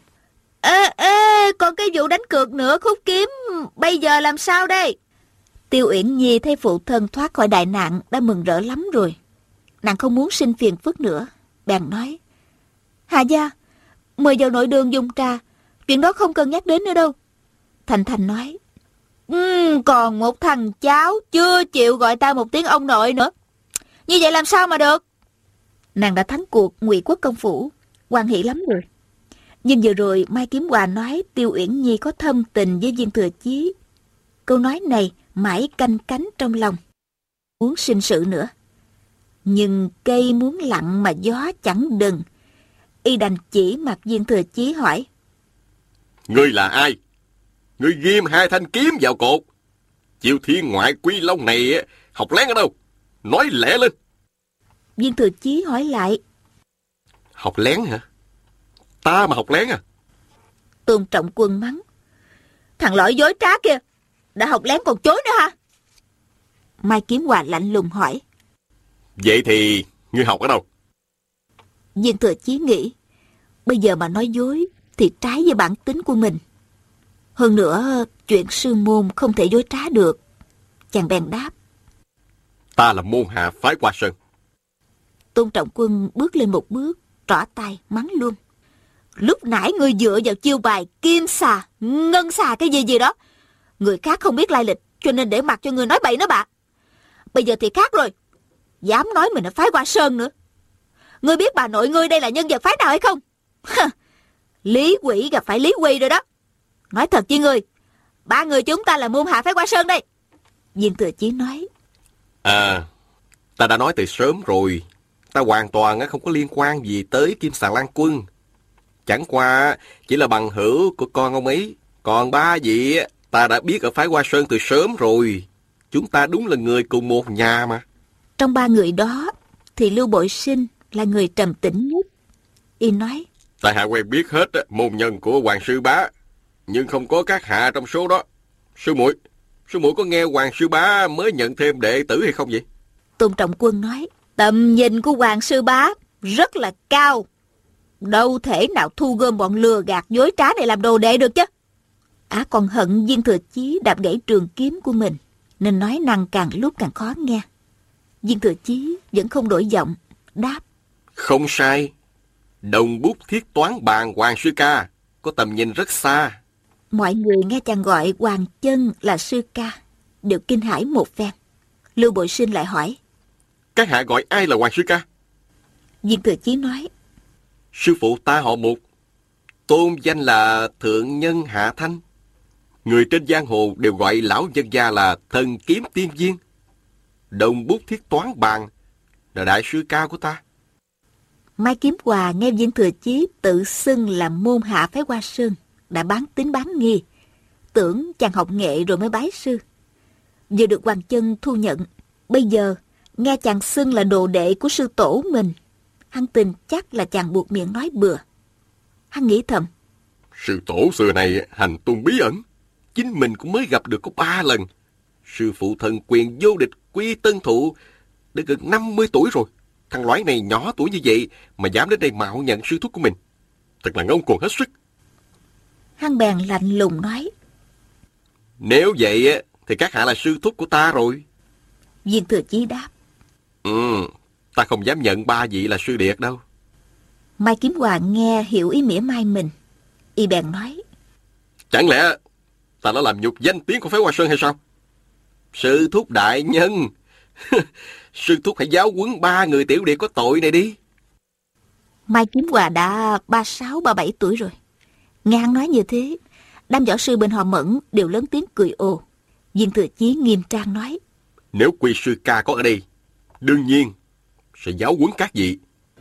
Ê, còn cái vụ đánh cược nữa Khúc Kiếm, bây giờ làm sao đây? Tiêu Uyển Nhi thấy phụ thân thoát khỏi đại nạn đã mừng rỡ lắm rồi. Nàng không muốn sinh phiền phức nữa, bèn nói. Hà gia, mời vào nội đường dùng trà, chuyện đó không cần nhắc đến nữa đâu. Thanh Thanh nói. Còn một thằng cháu chưa chịu gọi ta một tiếng ông nội nữa. Như vậy làm sao mà được? Nàng đã thắng cuộc Ngụy Quốc công phủ, hoan hỷ lắm rồi. Nhưng vừa rồi Mai Kiếm Hòa nói Tiêu Uyển Nhi có thâm tình với Viên Thừa Chí. Câu nói này mãi canh cánh trong lòng, muốn sinh sự nữa. Nhưng cây muốn lặng mà gió chẳng đừng. Y đành chỉ mặt Viên Thừa Chí hỏi. Ngươi là ai? Ngươi ghim hai thanh kiếm vào cột, Chiêu Thiên Ngoại Quy Long này học lén ở đâu? Nói lẹ lên. Viên Thừa Chí hỏi lại. Học lén hả? Ta mà học lén à? Tôn Trọng Quân mắng. Thằng lõi dối trá kia, đã học lén còn chối nữa hả? Mai Kiếm Hòa lạnh lùng hỏi. Vậy thì ngươi học ở đâu? Viên Thừa Chí nghĩ, bây giờ mà nói dối thì trái với bản tính của mình. Hơn nữa, chuyện sư môn không thể dối trá được. Chàng bèn đáp. Ta là môn hạ phái Hoa Sơn. Tôn Trọng Quân bước lên một bước, trỏ tay mắng luôn. Lúc nãy ngươi dựa vào chiêu bài kim xà, ngân xà cái gì đó. Người khác không biết lai lịch, cho nên để mặc cho ngươi nói bậy nói bạ. Bây giờ thì khác rồi. Dám nói mình là phái Hoa Sơn nữa. Ngươi biết bà nội ngươi đây là nhân vật phái nào hay không? Lý Quỷ gặp phải Lý Quy rồi đó. Nói thật với ngươi, ba người chúng ta là môn hạ phái Hoa Sơn đây. Viên Thừa Chí nói. Ta đã nói từ sớm rồi. Ta hoàn toàn không có liên quan gì tới Kim Xà Lan Quân. Chẳng qua chỉ là bằng hữu của con ông ấy. Còn ba vị ta đã biết ở phái Hoa Sơn từ sớm rồi. Chúng ta đúng là người cùng một nhà mà. Trong ba người đó thì Lưu Bội Sinh là người trầm tĩnh nhất. Y nói. Tại hạ quen biết hết môn nhân của Hoàng Sư Bá, nhưng không có các hạ trong số đó. Sư muội có nghe Hoàng Sư Bá mới nhận thêm đệ tử hay không vậy? Tôn Trọng Quân nói. Tầm nhìn của Hoàng Sư Bá rất là cao. Đâu thể nào thu gom bọn lừa gạt dối trá này làm đồ đệ được chứ. Á còn hận Viên Thừa Chí đạp gãy trường kiếm của mình, nên nói năng càng lúc càng khó nghe. Viên Thừa Chí vẫn không đổi giọng, đáp. Không sai. Đồng bút thiết toán bàn Hoàng Sư Ca có tầm nhìn rất xa. Mọi người nghe chàng gọi Hoàng Chân là sư ca, đều kinh hãi một phen. Lưu Bội Sinh lại hỏi. Các hạ gọi ai là Hoàng Sư Ca? Viên Thừa Chí nói. Sư phụ ta họ Mục, tôn danh là Thượng Nhân Hạ Thanh. Người trên giang hồ đều gọi lão nhân gia là Thần Kiếm Tiên Viên. Đồng bút thiết toán bàn là đại sư ca của ta. Mai Kiếm Hòa nghe Viên Thừa Chí tự xưng là môn hạ phái Hoa Sơn, đã bán tín bán nghi, tưởng chàng học nghệ rồi mới bái sư. Vừa được Hoàng Chân thu nhận, bây giờ nghe chàng xưng là đồ đệ của sư tổ mình, hắn tin chắc là chàng buộc miệng nói bừa. Hắn nghĩ thầm. Sư tổ xưa này hành tung bí ẩn, chính mình cũng mới gặp được có 3 lần. Sư phụ thần quyền vô địch Quy Tân Thụ đã gần 50 tuổi rồi. Thằng lõi này nhỏ tuổi như vậy mà dám đến đây mạo nhận sư thúc của mình, thật là ngông cuồng hết sức. Hắn bèn lạnh lùng nói. Nếu vậy thì các hạ là sư thúc của ta rồi. Viên Thừa Chí đáp. Ta không dám nhận ba vị là sư điệt đâu. Mai Kiếm Hòa nghe hiểu ý mỉa mai mình, y bèn nói. Chẳng lẽ ta đã làm nhục danh tiếng của phái Hoa Sơn hay sao? Sư thúc đại nhân, sư thúc hãy giáo huấn 3 người tiểu điệt có tội này đi. Mai Kiếm Hòa đã 36-37 tuổi rồi. Nghe hắn nói như thế, đám võ sư bên họ Mẫn đều lớn tiếng cười ồ. Viên Thừa Chí nghiêm trang nói. Nếu Quy sư ca có ở đây, đương nhiên sẽ giáo huấn các vị.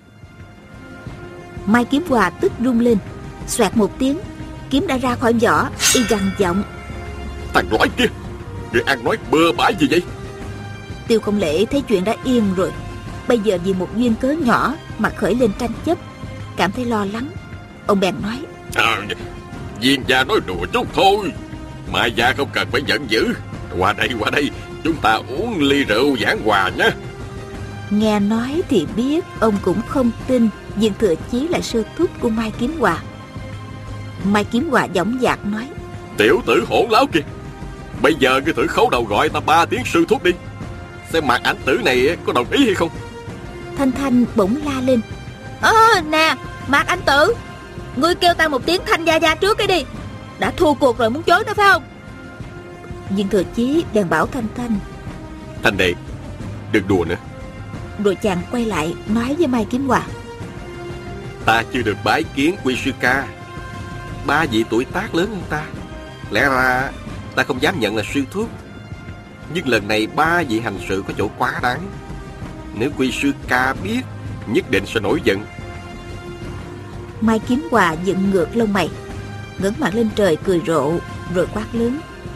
Mai Kiếm Hòa tức rung lên, xoẹt một tiếng, kiếm đã ra khỏi vỏ, y gằn giọng. Thằng lõi kia, người ăn nói bừa bãi gì vậy? Tiêu Không Lễ thấy chuyện đã yên rồi, bây giờ vì một duyên cớ nhỏ mà khởi lên tranh chấp, cảm thấy lo lắng. Ông bèn nói. Viên gia nói đùa chút thôi, Mai gia không cần phải giận dữ. Qua đây, chúng ta uống ly rượu giảng hòa nhé. Nghe nói thì biết ông cũng không tin Viên Thừa Chí là sư thúc của Mai Kiếm Hòa. Mai Kiếm Hòa dõng dạc nói. Tiểu tử hỗn láo kìa, bây giờ ngươi thử khấu đầu gọi ta 3 tiếng sư thúc đi, xem Mạc Ảnh Tử này có đồng ý hay không. Thanh Thanh bỗng la lên. Nè Mạc Ảnh Tử, ngươi kêu ta một tiếng Thanh gia gia trước cái đi. Đã thua cuộc rồi muốn chối nữa phải không? Viên Thừa Chí bèn bảo Thanh Thanh. Thanh đệ, đừng đùa nữa. Rồi chàng quay lại nói với Mai Kiếm Hòa. Ta chưa được bái kiến Quy sư ca. 3 vị tuổi tác lớn hơn ta, lẽ ra ta không dám nhận là sư thúc. Nhưng lần này 3 vị hành sự có chỗ quá đáng. Nếu Quy sư ca biết, nhất định sẽ nổi giận. Mai Kiếm Hòa dựng ngược lông mày, ngẩng mặt lên trời cười rộ, rồi quát lớn.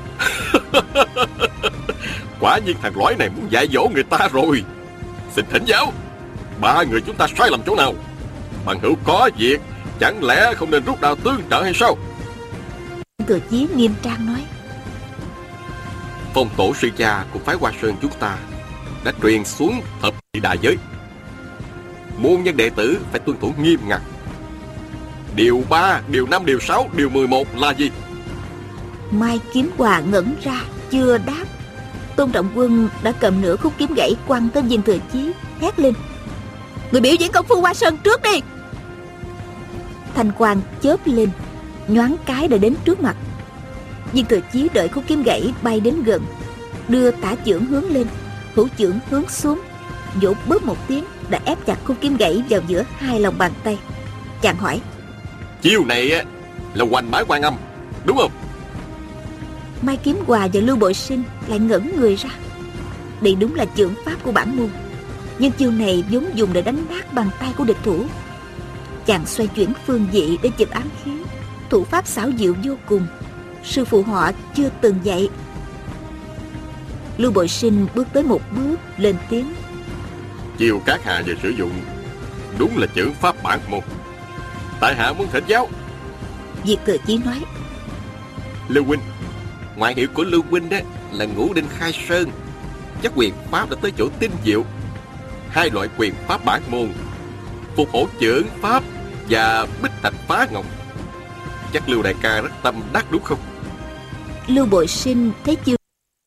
Quả nhiên thằng lõi này muốn dạy dỗ người ta rồi. Xin thỉnh giáo, 3 người chúng ta sai lầm chỗ nào? Bằng hữu có việc, chẳng lẽ không nên rút đao tương trợ hay sao? Thừa Chí nghiêm trang nói. Phong tổ sư cha của phái Hoa Sơn chúng ta đã truyền xuống thập nhị đại giới. Môn nhân đệ tử phải tuân thủ nghiêm ngặt. Điều 3, điều 5, điều 6, điều 11 là gì? Mai Kiếm Hòa ngẩn ra chưa đáp. Tôn Trọng Quân đã cầm nửa khúc kiếm gãy quăng tới Viên Thừa Chí, hét lên: người biểu diễn công phu Hoa Sơn trước đi. Thanh quang chớp lên, nhoáng cái đã đến trước mặt. Viên Thừa Chí đợi khúc kiếm gãy bay đến gần, đưa tả chưởng hướng lên, hữu chưởng hướng xuống, vỗ bóp một tiếng đã ép chặt khúc kiếm gãy vào giữa hai lòng bàn tay. Chàng hỏi: chiêu này là Hoành Bái Quan Âm, đúng không? Mai Kiếm Hòa và Lưu Bội Sinh lại ngẩn người ra. Đây đúng là chưởng pháp của bản môn, nhưng chiêu này vốn dùng để đánh nát bàn tay của địch thủ. Chàng xoay chuyển phương vị để chụp ám khí, thủ pháp xảo diệu vô cùng, sư phụ họ chưa từng dạy. Lưu Bội Sinh bước tới một bước, lên tiếng: chiêu các hạ về sử dụng đúng là chưởng pháp bản môn, tại hạ muốn thỉnh giáo. Diệp Thừa Chí nói: Lưu huynh, ngoại hiệu của Lưu huynh đó là Ngũ Đinh Khai Sơn, chắc quyền pháp đã tới chỗ tinh diệu. Hai loại quyền pháp bản môn, Phục Hổ Chưởng pháp và Bích Thạch Phá Ngọc, chắc Lưu đại ca rất tâm đắc đúng không? Lưu Bội Sinh thấy chiêu,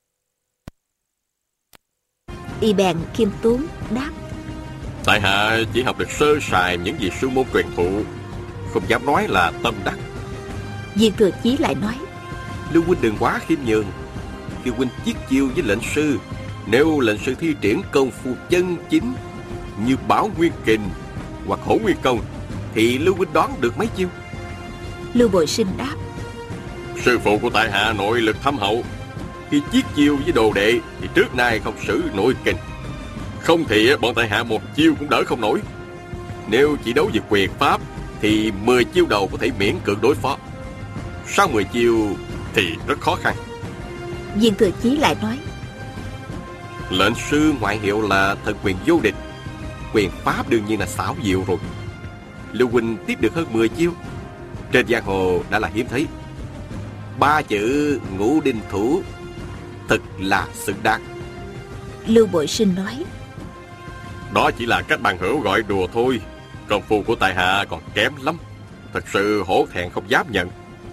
y bèn khiêm tốn đáp: tại hạ chỉ học được sơ sài những gì sư môn truyền thụ, không dám nói là tâm đắc. Viên Thừa Chí lại nói: Lưu huynh đừng quá khiêm nhường. Khi huynh chiết chiêu với lệnh sư, nếu lệnh sư thi triển công phu chân chính như Bảo Nguyên Kình hoặc Hổ Nguyên Công, thì Lưu huynh đoán được mấy chiêu? Lưu Bội Sinh đáp: sư phụ của tại hạ nội lực thâm hậu, khi chiết chiêu với đồ đệ thì trước nay không sử nội kình, không thì bọn tại hạ một chiêu cũng đỡ không nổi. Nếu chỉ đấu về quyền pháp thì 10 chiêu đầu có thể miễn cưỡng đối phó, sau 10 chiêu thì rất khó khăn. Viên Thừa Chí lại nói: lệnh sư ngoại hiệu là thần quyền vô địch, quyền pháp đương nhiên là xảo diệu rồi. Lưu huynh tiếp được hơn 10 chiêu, trên giang hồ đã là hiếm thấy. 3 chữ Ngũ Đinh thủ thật là xứng đáng. Lưu Bội Sinh nói: đó chỉ là các bạn hữu gọi đùa thôi, công phu của tại hạ còn kém lắm, thật sự hổ thẹn không dám nhận.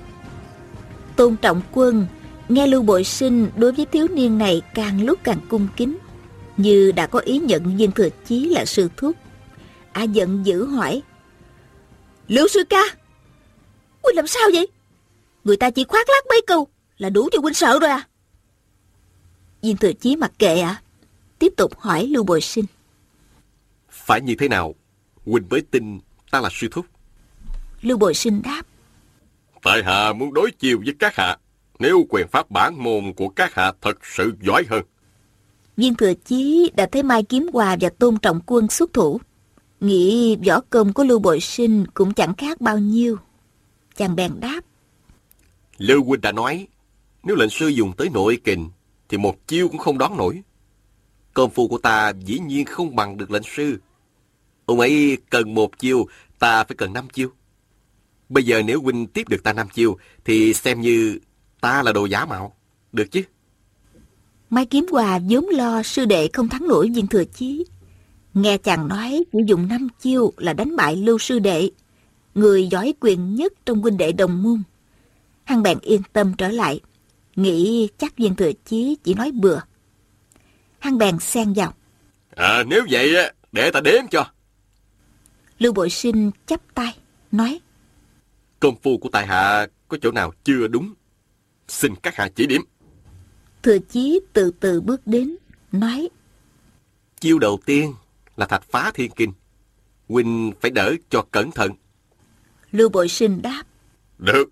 Tôn Trọng Quân nghe Lưu Bội Sinh đối với thiếu niên này càng lúc càng cung kính, như đã có ý nhận Viên Thừa Chí là sư thúc. Giận dữ hỏi: Lưu sư ca, huynh làm sao vậy? Người ta chỉ khoác lác mấy câu là đủ cho huynh sợ rồi à? Viên Thừa Chí mặc kệ tiếp tục hỏi Lưu Bội Sinh: phải như thế nào huynh mới tin ta là sư thúc? Lưu Bội Sinh đáp: tại hạ muốn đối chiêu với các hạ, nếu quyền pháp bản môn của các hạ thật sự giỏi hơn. Viên Thừa Chí đã thấy Mai Kiếm Hòa và Tôn Trọng Quân xuất thủ, nghĩ võ công của Lưu Bội Sinh cũng chẳng khác bao nhiêu. Chàng bèn đáp: Lưu huynh đã nói, nếu lệnh sư dùng tới nội kình thì một chiêu cũng không đoán nổi. Công phu của ta dĩ nhiên không bằng được lệnh sư. Ông ấy cần 1 chiêu, ta phải cần 5 chiêu. Bây giờ nếu huynh tiếp được ta 5 chiêu thì xem như ta là đồ giả mạo, được chứ? Mai Kiếm Hòa vốn lo sư đệ không thắng nổi Viên Thừa Chí, nghe chàng nói chỉ dùng 5 chiêu là đánh bại Lưu sư đệ, người giỏi quyền nhất trong huynh đệ đồng môn. Hắn bèn yên tâm trở lại, nghĩ chắc Viên Thừa Chí chỉ nói bừa. Hắn bèn xen vào: nếu vậy để ta đếm cho. Lưu Bội Sinh chắp tay nói: công phu của tại hạ có chỗ nào chưa đúng, xin các hạ chỉ điểm. Thừa Chí từ từ bước đến, nói: chiêu đầu tiên là Thạch Phá Thiên Kinh, huynh phải đỡ cho cẩn thận. Lưu Bội Sinh đáp: được.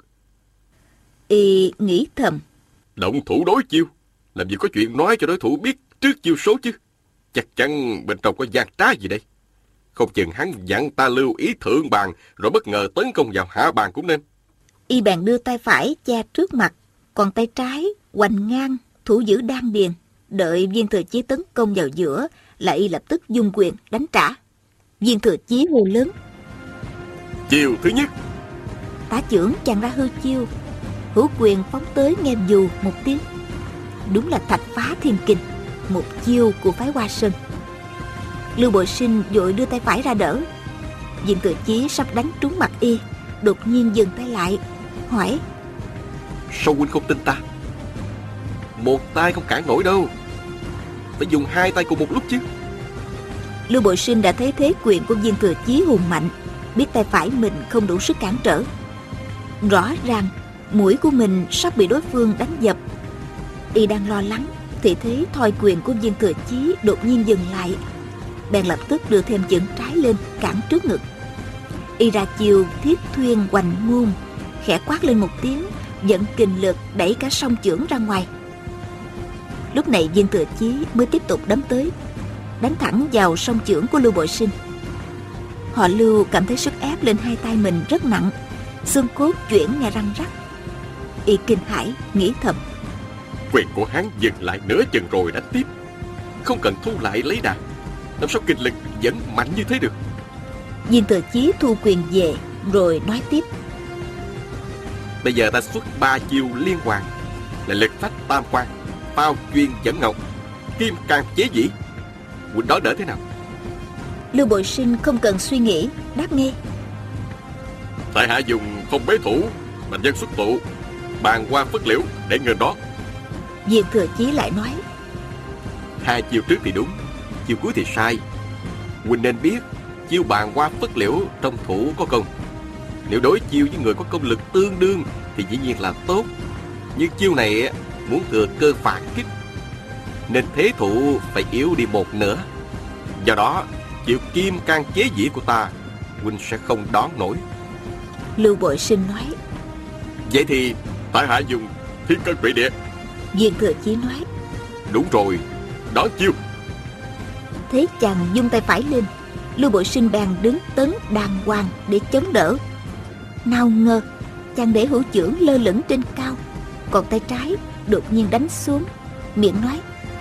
Y nghĩ thầm: động thủ đối chiêu, làm gì có chuyện nói cho đối thủ biết trước chiêu số chứ. Chắc chắn bên trong có gian trá gì đây. Không chừng hắn dặn ta lưu ý thượng bàn, rồi bất ngờ tấn công vào hạ bàn cũng nên. Y bèn đưa tay phải che trước mặt, còn tay trái hoành ngang thủ giữ đan điền, đợi Viên Thừa Chí tấn công vào giữa là y lập tức dung quyền đánh trả. Viên Thừa Chí hô lớn: chiêu thứ nhất. Tả chưởng chàng ra hư chiêu, hữu quyền phóng tới nghe dù một tiếng. đúng là thạch phá thiên kinh, một chiêu của phái Hoa Sơn. Lưu Bội Sinh vội đưa tay phải ra đỡ. Viên Thừa Chí sắp đánh trúng mặt y, đột nhiên dừng tay lại, hỏi: Sao huynh không tin ta? Một tay không cản nổi đâu, phải dùng hai tay cùng một lúc chứ. Lưu Bội Sinh đã thấy thế quyền của Viên Thừa Chí hùng mạnh, biết tay phải mình không đủ sức cản trở. Rõ ràng mũi của mình sắp bị đối phương đánh dập. Y đang lo lắng thì thấy thoi quyền của Viên Thừa Chí đột nhiên dừng lại, bèn lập tức đưa thêm chưởng trái lên cản trước ngực. Y ra chiều thiết thuyên hoành môn, khẽ quát lên một tiếng, dẫn kình lực đẩy cả song chưởng ra ngoài. Lúc này Viên Thừa Chí mới tiếp tục đấm tới, đánh thẳng vào song chưởng của Lưu Bội Sinh. Họ Lưu cảm thấy sức ép lên hai tay mình rất nặng, xương cốt chuyển nghe răng rắc. Y kinh hãi nghĩ thầm: Quyền của hắn dừng lại nửa chừng rồi đánh tiếp, không cần thu lại lấy đà, làm sao kình lực vẫn mạnh như thế được. Viên Thừa Chí thu quyền về rồi nói tiếp: Bây giờ ta xuất 3 chiêu liên hoàn, là lực phách tam quan, phao chuyên dẫn ngọc, kim can chế dĩ. Huynh đó đỡ thế nào? Lưu Bội Sinh không cần suy nghĩ đáp ngay: Tại hạ dùng phong bế thủ, mạnh dân xuất tụ, bàn hoa phất liễu để nghênh đó. Viên Thừa Chí lại nói: Hai chiêu trước thì đúng, chiêu cuối thì sai. Huynh nên biết chiêu bàn hoa phất liễu trong thủ có công. Nếu đối chiêu với người có công lực tương đương thì dĩ nhiên là tốt, nhưng chiêu này muốn thừa cơ phản kích nên thế thủ phải yếu đi một nửa. Do đó chiêu kim can chế dĩ của ta huynh sẽ không đón nổi. Lưu Bội Sinh nói: Vậy thì Tại hạ dùng thiên cân trụy địa. Viên Thừa Chí nói: Đúng rồi, Đón chiêu. Thế chàng dung tay phải lên, Lưu Bội Sinh bèn đứng tấn đàng hoàng để chống đỡ. Nào ngờ chàng để hữu chưởng lơ lửng trên cao, còn tay trái đột nhiên đánh xuống, miệng nói: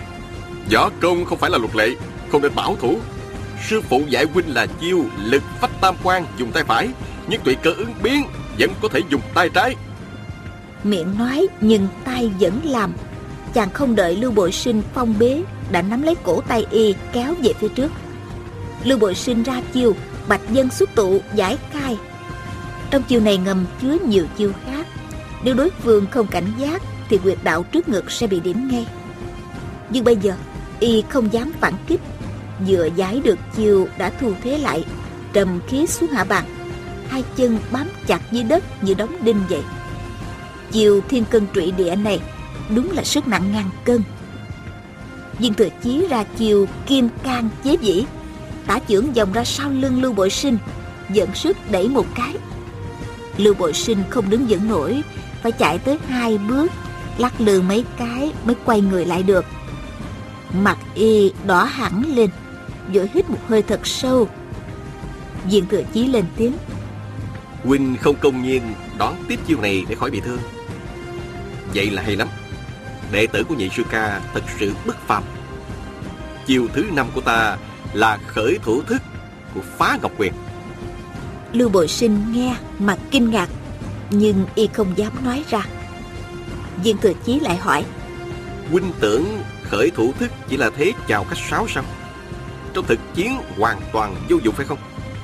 Võ công không phải là luật lệ, không nên bảo thủ. sư phụ dạy huynh là chiêu lực phách tam quan dùng tay phải, nhưng tùy cơ ứng biến vẫn có thể dùng tay trái. Miệng nói nhưng tay vẫn làm. Chàng không đợi Lưu Bội Sinh phong bế, đã nắm lấy cổ tay y kéo về phía trước. Lưu Bội Sinh ra chiêu bạch dân xuất tụ giải khai. Trong chiêu này ngầm chứa nhiều chiêu khác, nếu đối phương không cảnh giác thì huyệt đạo trước ngực sẽ bị điểm ngay. Nhưng bây giờ y không dám phản kích, vừa giải được chiêu đã thu thế lại, trầm khí xuống hạ bàn, hai chân bám chặt dưới đất như đóng đinh vậy. Chiêu thiên cân trụy địa này đúng là sức nặng ngàn cân. Viên Thừa Chí ra chiêu kim can chế dĩ, tả chưởng vòng ra sau lưng Lưu Bội Sinh, dẫn sức đẩy một cái. Lưu Bội Sinh không đứng vững nổi, phải chạy tới 2 bước, lắc lư mấy cái mới quay người lại được. Mặt y đỏ hẳn lên, vội hít một hơi thật sâu. Viên Thừa Chí lên tiếng: Huynh không công nhiên đón tiếp chiêu này để khỏi bị thương. Vậy là hay lắm. Đệ tử của nhị sư ca thật sự bất phàm. Chiêu thứ 5 của ta là khởi thủ thức của phá ngọc quyền. Lưu Bội Sinh nghe mặt kinh ngạc, nhưng y không dám nói ra. Viên Thừa Chí lại hỏi: Huynh tưởng khởi thủ thức chỉ là thế chào khách sáo sao? Trong thực chiến hoàn toàn vô dụng phải không?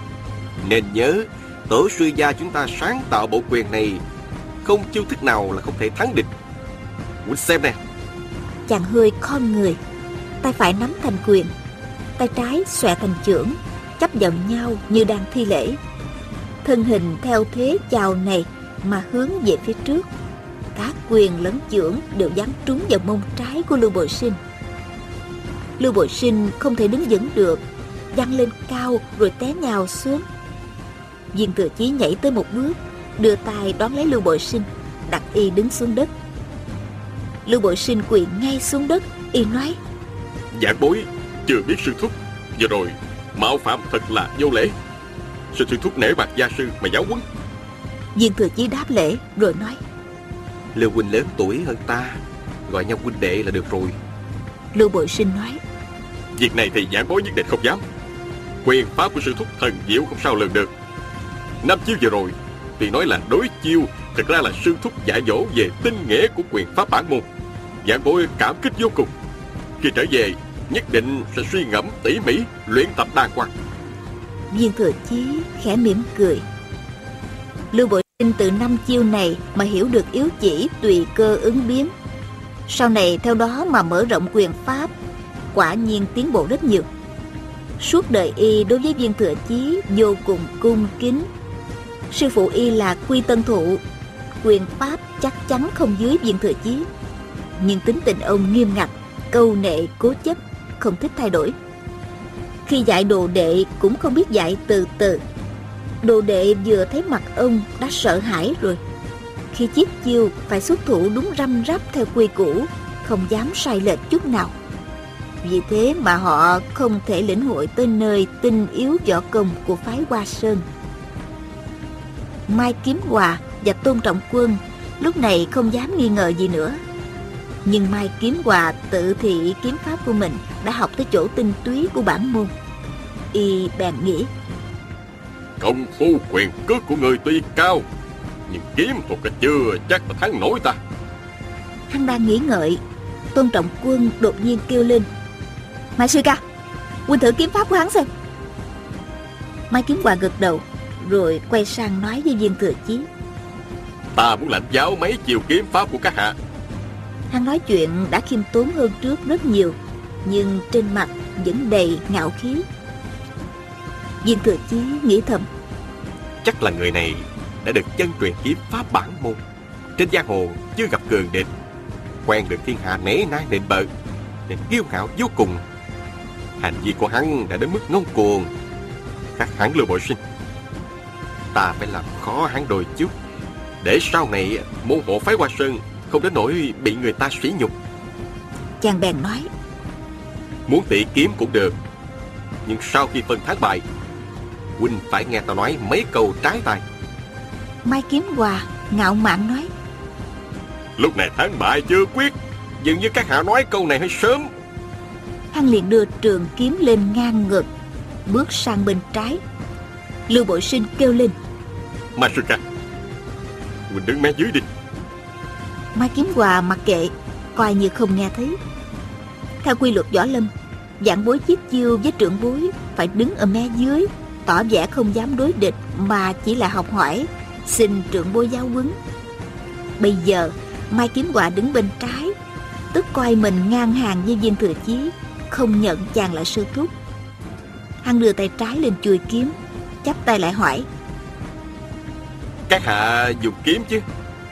Nên nhớ, tổ sư gia chúng ta sáng tạo bộ quyền này, không chiêu thức nào là không thể thắng địch. Huynh xem nè. Chàng hơi khom người, tay phải nắm thành quyền, tay trái xòe thành chưởng, chấp vào nhau như đang thi lễ. Thân hình theo thế chào này mà hướng về phía trước, cả quyền lẫn chưởng đều giáng trúng vào mông trái của Lưu Bội Sinh. Lưu Bội Sinh không thể đứng vững được, văng lên cao rồi té nhào xuống. Viên Thừa Chí nhảy tới một bước, đưa tay đón lấy Lưu Bội Sinh, đặt y đứng xuống đất. Lưu Bội Sinh quỳ ngay xuống đất, y nói: Vạn bối chưa biết sư thúc, vừa rồi mạo phạm thật là vô lễ. Sư thúc nể mặt gia sư mà giáo huấn. Viên Thừa Chí đáp lễ rồi nói: Lưu huynh lớn tuổi hơn ta, gọi nhau huynh đệ là được rồi. Lưu Bội Sinh nói: Việc này thì vạn bối nhất định không dám. Quyền pháp của sư thúc thần diệu không sao lường được. 5 chiêu vừa rồi thì nói là đối chiêu, thực ra là sư thúc dạy dỗ về tinh nghĩa của quyền pháp bản môn. Vạn bối cảm kích vô cùng. Khi trở về nhất định sẽ suy ngẫm tỉ mỉ, luyện tập đàng hoàng. Viên Thừa Chí khẽ mỉm cười. Lưu Bội Sinh từ 5 chiêu này mà hiểu được yếu chỉ tùy cơ ứng biến. Sau này theo đó mà mở rộng quyền pháp, quả nhiên tiến bộ rất nhiều. Suốt đời y đối với Viên Thừa Chí vô cùng cung kính. Sư phụ y là Quy Tân Thụ, quyền pháp chắc chắn không dưới Viên Thừa Chí, nhưng tính tình ông nghiêm ngặt, câu nệ cố chấp, không thích thay đổi. Khi dạy đồ đệ cũng không biết dạy từ từ. Đồ đệ vừa thấy mặt ông đã sợ hãi rồi. Khi chiết chiêu phải xuất thủ đúng răm rắp theo quy củ, không dám sai lệch chút nào. Vì thế mà họ không thể lĩnh hội tới nơi tinh yếu võ công của phái Hoa Sơn. Mai Kiếm Hòa và Tôn Trọng Quân lúc này không dám nghi ngờ gì nữa. Nhưng Mai Kiếm Hòa tự thị kiếm pháp của mình đã học tới chỗ tinh túy của bản môn. Y bèn nghĩ, công phu quyền cước của người tuy cao, nhưng kiếm thuật chưa chắc là thắng nổi ta. Hắn đang nghĩ ngợi, Tôn Trọng Quân đột nhiên kêu lên, Mai sư ca, huynh thử kiếm pháp của hắn xem. Mai Kiếm Hòa gật đầu, rồi quay sang nói với Viên Thừa Chí, ta muốn lãnh giáo mấy chiều kiếm pháp của các hạ. Hắn nói chuyện đã khiêm tốn hơn trước rất nhiều, nhưng trên mặt vẫn đầy ngạo khí. Viên Thừa Chí nghĩ thầm, chắc là người này đã được chân truyền kiếm pháp bản môn. Trên giang hồ chưa gặp cường địch, quen được thiên hạ nể nang nịnh bợ, nên kiêu ngạo vô cùng. Hành vi của hắn đã đến mức ngông cuồng, khác hẳn Lưu Bội Sinh. Ta phải làm khó hắn đôi chút, để sau này môn hộ phái Hoa Sơn không đến nỗi bị người ta sỉ nhục. Chàng bèn nói, muốn tỉ kiếm cũng được, nhưng sau khi phân thắng bại, huynh phải nghe tao nói mấy câu trái tai. Mai Kiếm Hòa ngạo mạn nói, lúc này thắng bại chưa quyết, dường như các hạ nói câu này hơi sớm. Hắn liền đưa trường kiếm lên ngang ngực, bước sang bên trái. Lưu Bội Sinh kêu lên, Mai sư ca, huynh đứng mé dưới đi. Mai Kiếm Hòa mặc kệ, coi như không nghe thấy. Theo quy luật võ lâm, vạn bối chiết chiêu với trưởng bối phải đứng ở mé dưới, tỏ vẻ không dám đối địch mà chỉ là học hỏi, xin trưởng bối giáo huấn. Bây giờ Mai Kiếm Hòa đứng bên trái, tức coi mình ngang hàng với Viên Thừa Chí, không nhận chàng là sư thúc. Hắn đưa tay trái lên chùi kiếm, chắp tay lại hỏi, các hạ dùng kiếm chứ?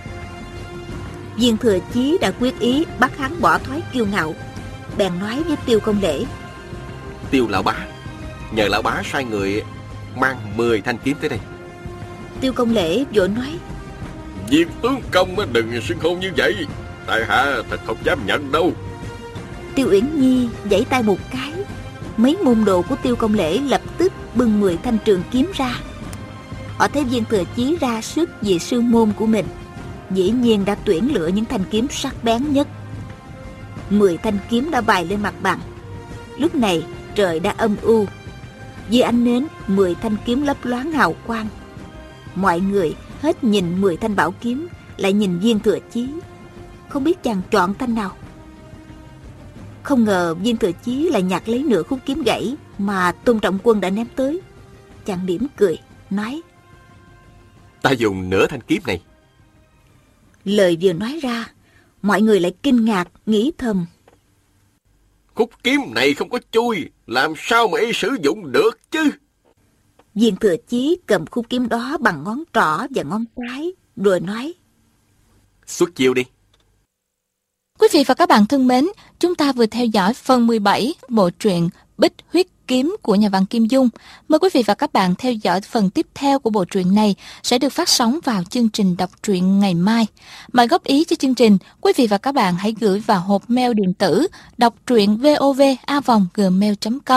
Viên Thừa Chí đã quyết ý bắt hắn bỏ thói kiêu ngạo, bèn nói với Tiêu Công Lễ, Tiêu lão bá, nhờ lão bá sai người mang 10 thanh kiếm tới đây. Tiêu Công Lễ vội nói, Viên tướng công đừng xưng hô như vậy, tại hạ thật không dám nhận đâu. Tiêu Uyển Nhi giãy tay một cái, mấy môn đồ của Tiêu Công Lễ lập tức bưng 10 thanh trường kiếm ra. Họ thấy Viên Thừa Chí ra sức vì sư môn của mình, dĩ nhiên đã tuyển lựa những thanh kiếm sắc bén nhất. 10 thanh kiếm đã bày lên mặt bằng. Lúc này trời đã âm u, dưới ánh nến 10 thanh kiếm lấp loáng hào quang. Mọi người hết nhìn 10 thanh bảo kiếm, lại nhìn Viên Thừa Chí, không biết chàng chọn thanh nào. Không ngờ Viên Thừa Chí lại nhặt lấy nửa khúc kiếm gãy mà Tôn Trọng Quân đã ném tới. Chàng mỉm cười nói, Ta dùng nửa thanh kiếm này. Lời vừa nói ra, mọi người lại kinh ngạc, nghĩ thầm, Khúc kiếm này không có chui, làm sao mà y sử dụng được chứ? Viên Thừa Chí cầm khúc kiếm đó bằng ngón trỏ và ngón cái, rồi nói, Xuất chiêu đi. Quý vị và các bạn thân mến, chúng ta vừa theo dõi phần 17 bộ truyện Bích Huyết Kiếm của nhà văn Kim Dung. Mời quý vị và các bạn theo dõi phần tiếp theo của bộ truyện này sẽ được phát sóng vào chương trình đọc truyện ngày mai. Mọi góp ý cho chương trình, quý vị và các bạn hãy gửi vào hộp mail điện tử đọc truyện vov@gmail.com.